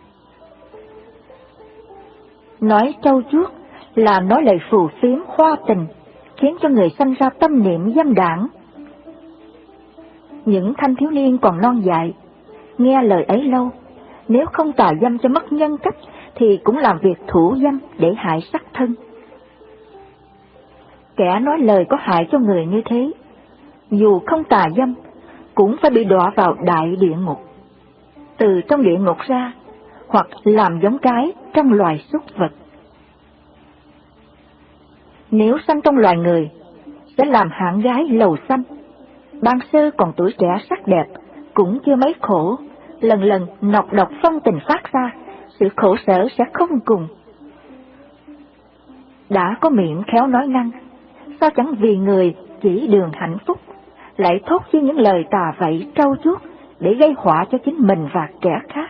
Nói trau chuốt là nói lời phù phiếm hoa tình, khiến cho người sanh ra tâm niệm dâm đảng. Những thanh thiếu niên còn non dại, nghe lời ấy lâu, nếu không tà dâm cho mất nhân cách thì cũng làm việc thủ dâm để hại sắc thân. Kẻ nói lời có hại cho người như thế, dù không tà dâm, cũng phải bị đọa vào đại địa ngục, từ trong địa ngục ra, hoặc làm giống cái trong loài súc vật. Nếu sanh trong loài người, sẽ làm hạng gái lầu xanh, ban sơ còn tuổi trẻ sắc đẹp, cũng chưa mấy khổ, lần lần nọc độc phân tình phát ra, sự khổ sở sẽ không cùng. Đã có miệng khéo nói năng, sao chẳng vì người chỉ đường hạnh phúc, lại thốt chi những lời tà vẫy trau chuốt để gây họa cho chính mình và kẻ khác.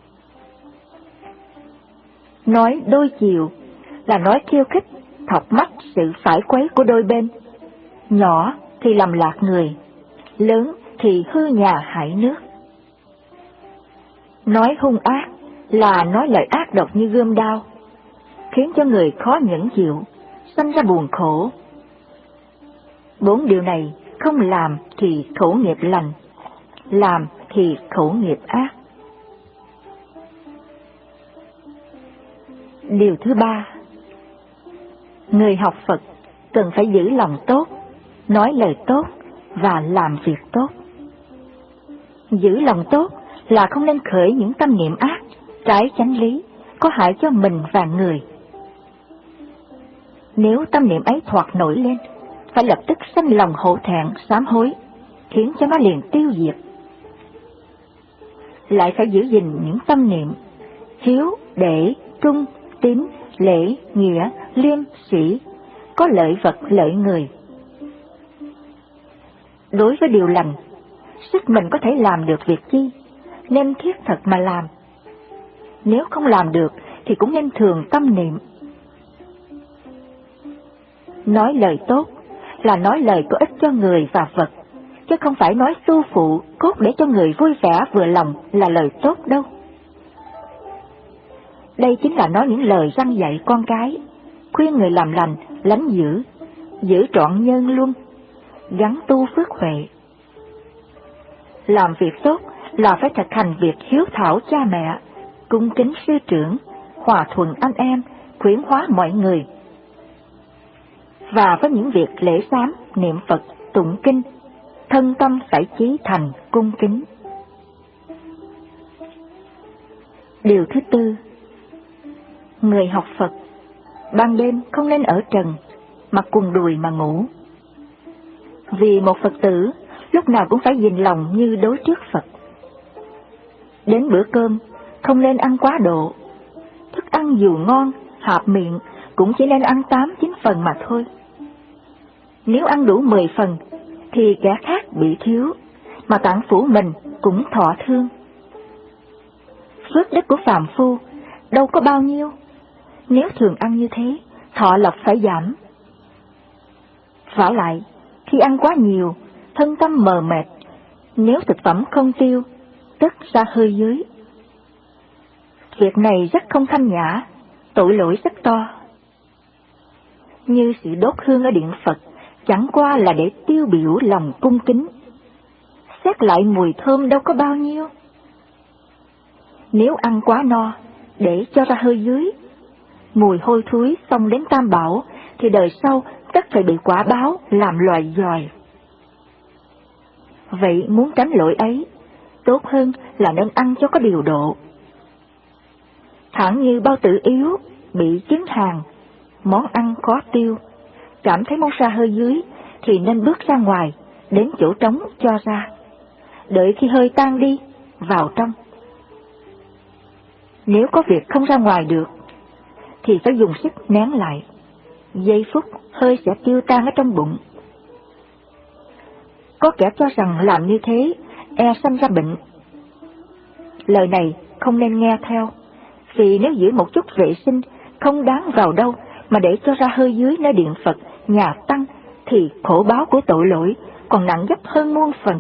Nói đôi chiều là nói khiêu khích, thọc mắt sự phải quấy của đôi bên, nhỏ thì làm lạc người, lớn thì hư nhà hại nước. Nói hung ác là nói lời ác độc như gươm đao, khiến cho người khó nhẫn chịu, sanh ra buồn khổ. Bốn điều này không làm thì khẩu nghiệp lành, làm thì khẩu nghiệp ác. Điều thứ ba, người học Phật cần phải giữ lòng tốt, nói lời tốt và làm việc tốt. Giữ lòng tốt là không nên khởi những tâm niệm ác, trái chánh lý, có hại cho mình và người. Nếu tâm niệm ấy thoạt nổi lên, phải lập tức sanh lòng hổ thẹn, sám hối, khiến cho nó liền tiêu diệt. Lại phải giữ gìn những tâm niệm hiếu, đệ, trung, tín, lễ, nghĩa, liêm, sĩ, có lợi vật lợi người. Đối với điều lành, sức mình có thể làm được việc chi, nên thiết thật mà làm. Nếu không làm được thì cũng nên thường tâm niệm. Nói lời tốt là nói lời có ích cho người và vật, chứ không phải nói tu phụ cốt để cho người vui vẻ vừa lòng là lời tốt đâu. Đây chính là nói những lời răn dạy con cái, khuyên người làm lành, lánh dữ, giữ trọn nhân luân, gắn tu phước huệ. Làm việc tốt là phải thực hành việc hiếu thảo cha mẹ, cung kính sư trưởng, hòa thuận anh em, khuyến hóa mọi người. Và với những việc lễ sám, niệm Phật, tụng kinh, thân tâm phải chí thành cung kính. Điều thứ tư, người học Phật, ban đêm không nên ở trần, mặc quần đùi mà ngủ. Vì một Phật tử lúc nào cũng phải gìn lòng như đối trước Phật. Đến bữa cơm, không nên ăn quá độ. Thức ăn dù ngon, hợp miệng, cũng chỉ nên ăn tám chín phần mà thôi. Nếu ăn đủ mười phần, thì kẻ khác bị thiếu, mà tạng phủ mình cũng thọ thương. Phước đức của phàm phu đâu có bao nhiêu, nếu thường ăn như thế, thọ lộc phải giảm. Vả lại, khi ăn quá nhiều, thân tâm mờ mệt, nếu thực phẩm không tiêu, tất ra hơi dưới. Việc này rất không thanh nhã, tội lỗi rất to. Như sự đốt hương ở điện Phật, chẳng qua là để tiêu biểu lòng cung kính. Xét lại mùi thơm đâu có bao nhiêu. Nếu ăn quá no, để cho ra hơi dưới, mùi hôi thối xông đến Tam Bảo, thì đời sau tất phải bị quả báo làm loài giòi. Vậy muốn tránh lỗi ấy, tốt hơn là nên ăn cho có điều độ. Thẳng như bao tử yếu, bị chứng hàn, món ăn khó tiêu, cảm thấy muốn ra hơi dưới, thì nên bước ra ngoài, đến chỗ trống cho ra. Đợi khi hơi tan đi, vào trong. Nếu có việc không ra ngoài được, thì phải dùng sức nén lại. Giây phút hơi sẽ tiêu tan ở trong bụng. Có kẻ cho rằng làm như thế e sanh ra bệnh. Lời này không nên nghe theo, vì nếu giữ một chút vệ sinh không đáng vào đâu mà để cho ra hơi dưới nơi điện Phật, nhà tăng, thì khổ báo của tội lỗi còn nặng gấp hơn muôn phần.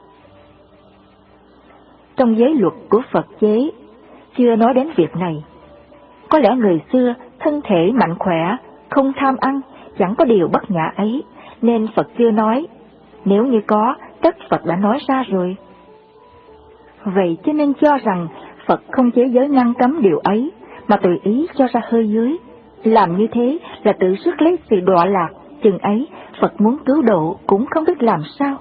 Trong giới luật của Phật chế chưa nói đến việc này. Có lẽ người xưa thân thể mạnh khỏe, không tham ăn, chẳng có điều bất nhã ấy, nên Phật chưa nói. Nếu như có, tất Phật đã nói ra rồi. Vậy cho nên cho rằng Phật không chế giới ngăn cấm điều ấy, mà tùy ý cho ra hơi dưới. Làm như thế là tự rước lấy sự đọa lạc, chừng ấy Phật muốn cứu độ cũng không biết làm sao.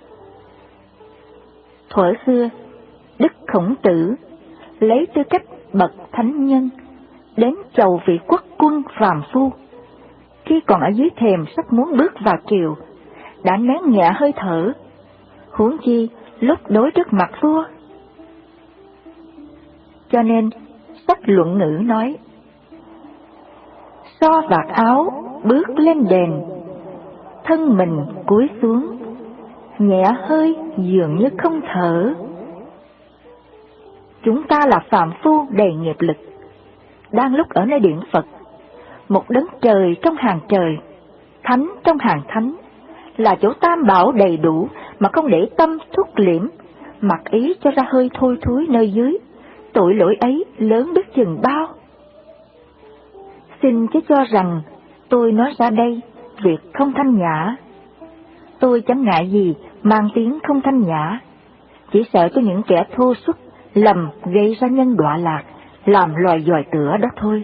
Thuở xưa, Đức Khổng Tử lấy tư cách bậc thánh nhân đến chầu vị quốc quân phàm phu. Khi còn ở dưới thềm sắp muốn bước vào triều, đã nén nhẹ hơi thở, huống chi lúc đối trước mặt vua. Cho nên sách Luận Ngữ nói: so vạt áo bước lên đền, thân mình cúi xuống, nhẹ hơi dường như không thở. Chúng ta là phàm phu đầy nghiệp lực, đang lúc ở nơi điện Phật, một đấng trời trong hàng trời, thánh trong hàng thánh, là chỗ tam bảo đầy đủ mà không để tâm thúc liễm, mặc ý cho ra hơi thôi thúi nơi dưới, tội lỗi ấy lớn biết chừng bao. Xin chớ cho rằng tôi nói ra đây việc không thanh nhã. Tôi chẳng ngại gì mang tiếng không thanh nhã, chỉ sợ cho những kẻ thô xuất lầm gây ra nhân đọa lạc, làm loài giòi tửa đó thôi.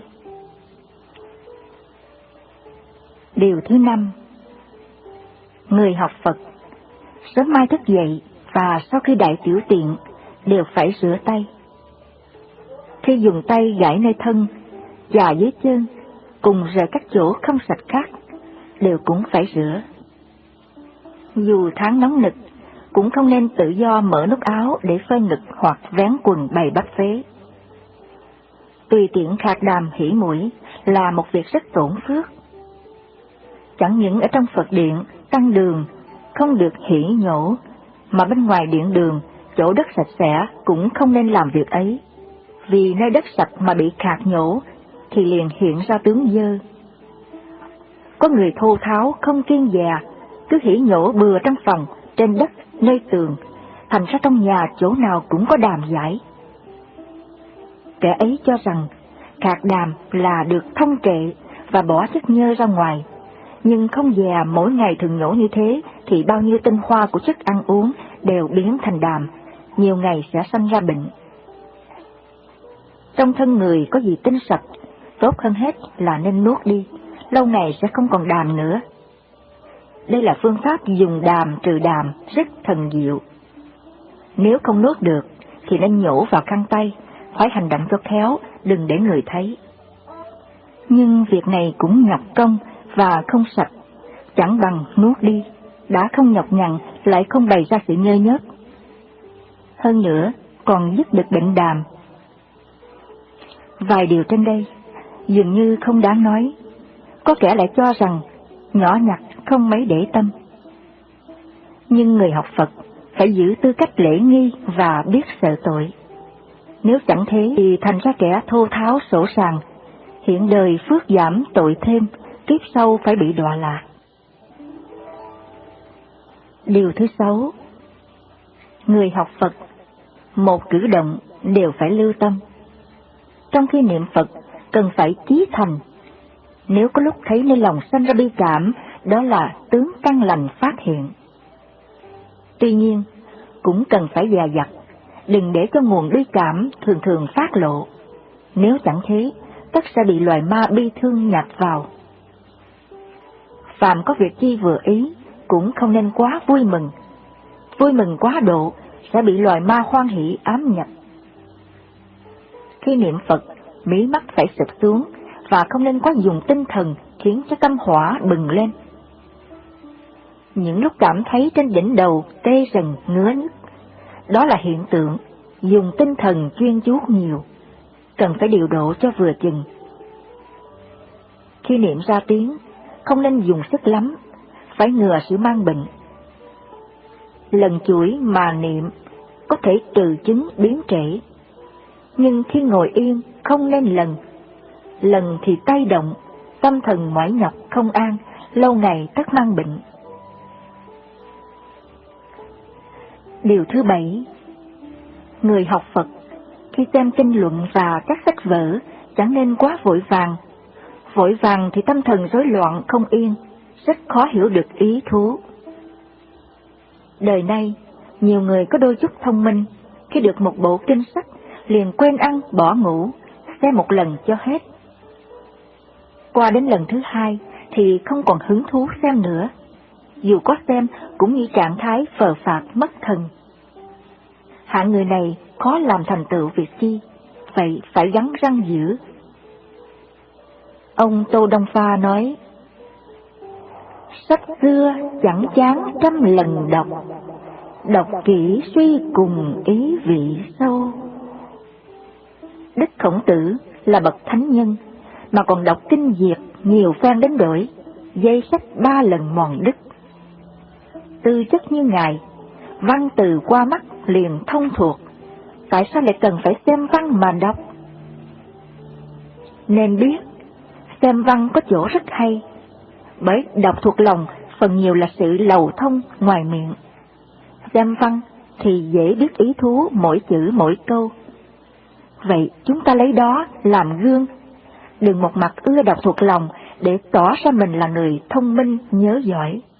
Điều thứ năm, người học Phật sớm mai thức dậy và sau khi đại tiểu tiện đều phải rửa tay. Khi dùng tay gãi nơi thân, chà dưới chân, cùng rời các chỗ không sạch khác, đều cũng phải rửa. Dù tháng nóng nực, cũng không nên tự do mở nút áo để phơi ngực hoặc vén quần bày bắp phế. Tùy tiện khạc đàm hỉ mũi là một việc rất tổn phước. Chẳng những ở trong Phật điện, tăng đường không được hỉ nhổ, mà bên ngoài điện đường, chỗ đất sạch sẽ cũng không nên làm việc ấy. Vì nơi đất sạch mà bị khạc nhổ thì liền hiện ra tướng dơ. Có người thô tháo không kiêng dè, cứ hỉ nhổ bừa trong phòng, trên đất, nơi tường, thành ra trong nhà chỗ nào cũng có đàm giải. Kẻ ấy cho rằng khạc đàm là được thông kệ và bỏ chất nhơ ra ngoài, nhưng không già mỗi ngày thường nhổ như thế thì bao nhiêu tinh hoa của chất ăn uống đều biến thành đàm, nhiều ngày sẽ sanh ra bệnh. Trong thân người có gì tinh sạch, tốt hơn hết là nên nuốt đi, lâu ngày sẽ không còn đàm nữa. Đây là phương pháp dùng đàm trừ đàm rất thần diệu. Nếu không nuốt được thì nên nhổ vào khăn tay, phải hành động cho khéo, đừng để người thấy. Nhưng việc này cũng nhọc công và không sạch, chẳng bằng nuốt đi, đã không nhọc nhằn lại không bày ra sự nhơ nhớt. Hơn nữa còn dứt được bệnh đàm. Vài điều trên đây dường như không đáng nói, có kẻ lại cho rằng nhỏ nhặt không mấy để tâm. Nhưng người học Phật phải giữ tư cách lễ nghi và biết sợ tội. Nếu chẳng thế thì thành ra kẻ thô tháo sổ sàng, hiện đời phước giảm tội thêm, kiếp sau phải bị đọa lạc. Điều thứ sáu, người học Phật, một cử động đều phải lưu tâm. Trong khi niệm Phật cần phải chí thành. Nếu có lúc thấy nơi lòng sanh ra bi cảm, đó là tướng căn lành phát hiện. Tuy nhiên, cũng cần phải dè dặt, đừng để cho nguồn bi cảm thường thường phát lộ. Nếu chẳng thế, tất sẽ bị loài ma bi thương nhạt vào. Phàm có việc chi vừa ý, cũng không nên quá vui mừng. Vui mừng quá độ sẽ bị loài ma hoan hỷ ám nhập. Khi niệm Phật, mí mắt phải sụp xuống và không nên quá dùng tinh thần khiến cho tâm hỏa bừng lên. Những lúc cảm thấy trên đỉnh đầu tê rần ngứa nhức, đó là hiện tượng dùng tinh thần chuyên chú nhiều, cần phải điều độ cho vừa chừng. Khi niệm ra tiếng, không nên dùng sức lắm, phải ngừa sự mang bệnh. Lần chuỗi mà niệm có thể trừ chứng biến trễ, nhưng khi ngồi yên không nên lần. Lần thì tay động, tâm thần mỏi nhọc không an, lâu ngày tất mang bệnh. Điều thứ bảy, người học Phật khi xem kinh luận và các sách vở chẳng nên quá vội vàng. Vội vàng thì tâm thần rối loạn không yên, rất khó hiểu được ý thú. Đời nay, nhiều người có đôi chút thông minh, khi được một bộ kinh sách liền quên ăn bỏ ngủ, xem một lần cho hết. Qua đến lần thứ hai thì không còn hứng thú xem nữa, dù có xem cũng như trạng thái phờ phạc mất thần. Hạng người này khó làm thành tựu việc chi, vậy phải gắn răng giữ. Ông Tô Đông Pha nói, sách xưa chẳng chán trăm lần đọc, đọc kỹ suy cùng ý vị sâu. Đức Khổng Tử là bậc thánh nhân, mà còn đọc kinh Diệt nhiều phen đến đổi, dây sách ba lần mòn đứt. Tư chất như Ngài, văn từ qua mắt liền thông thuộc, tại sao lại cần phải xem văn mà đọc? Nên biết, xem văn có chỗ rất hay, bởi đọc thuộc lòng phần nhiều là sự lầu thông ngoài miệng. Xem văn thì dễ biết ý thú mỗi chữ mỗi câu. Vậy chúng ta lấy đó làm gương, đừng một mặt ưa đọc thuộc lòng để tỏ ra mình là người thông minh nhớ giỏi.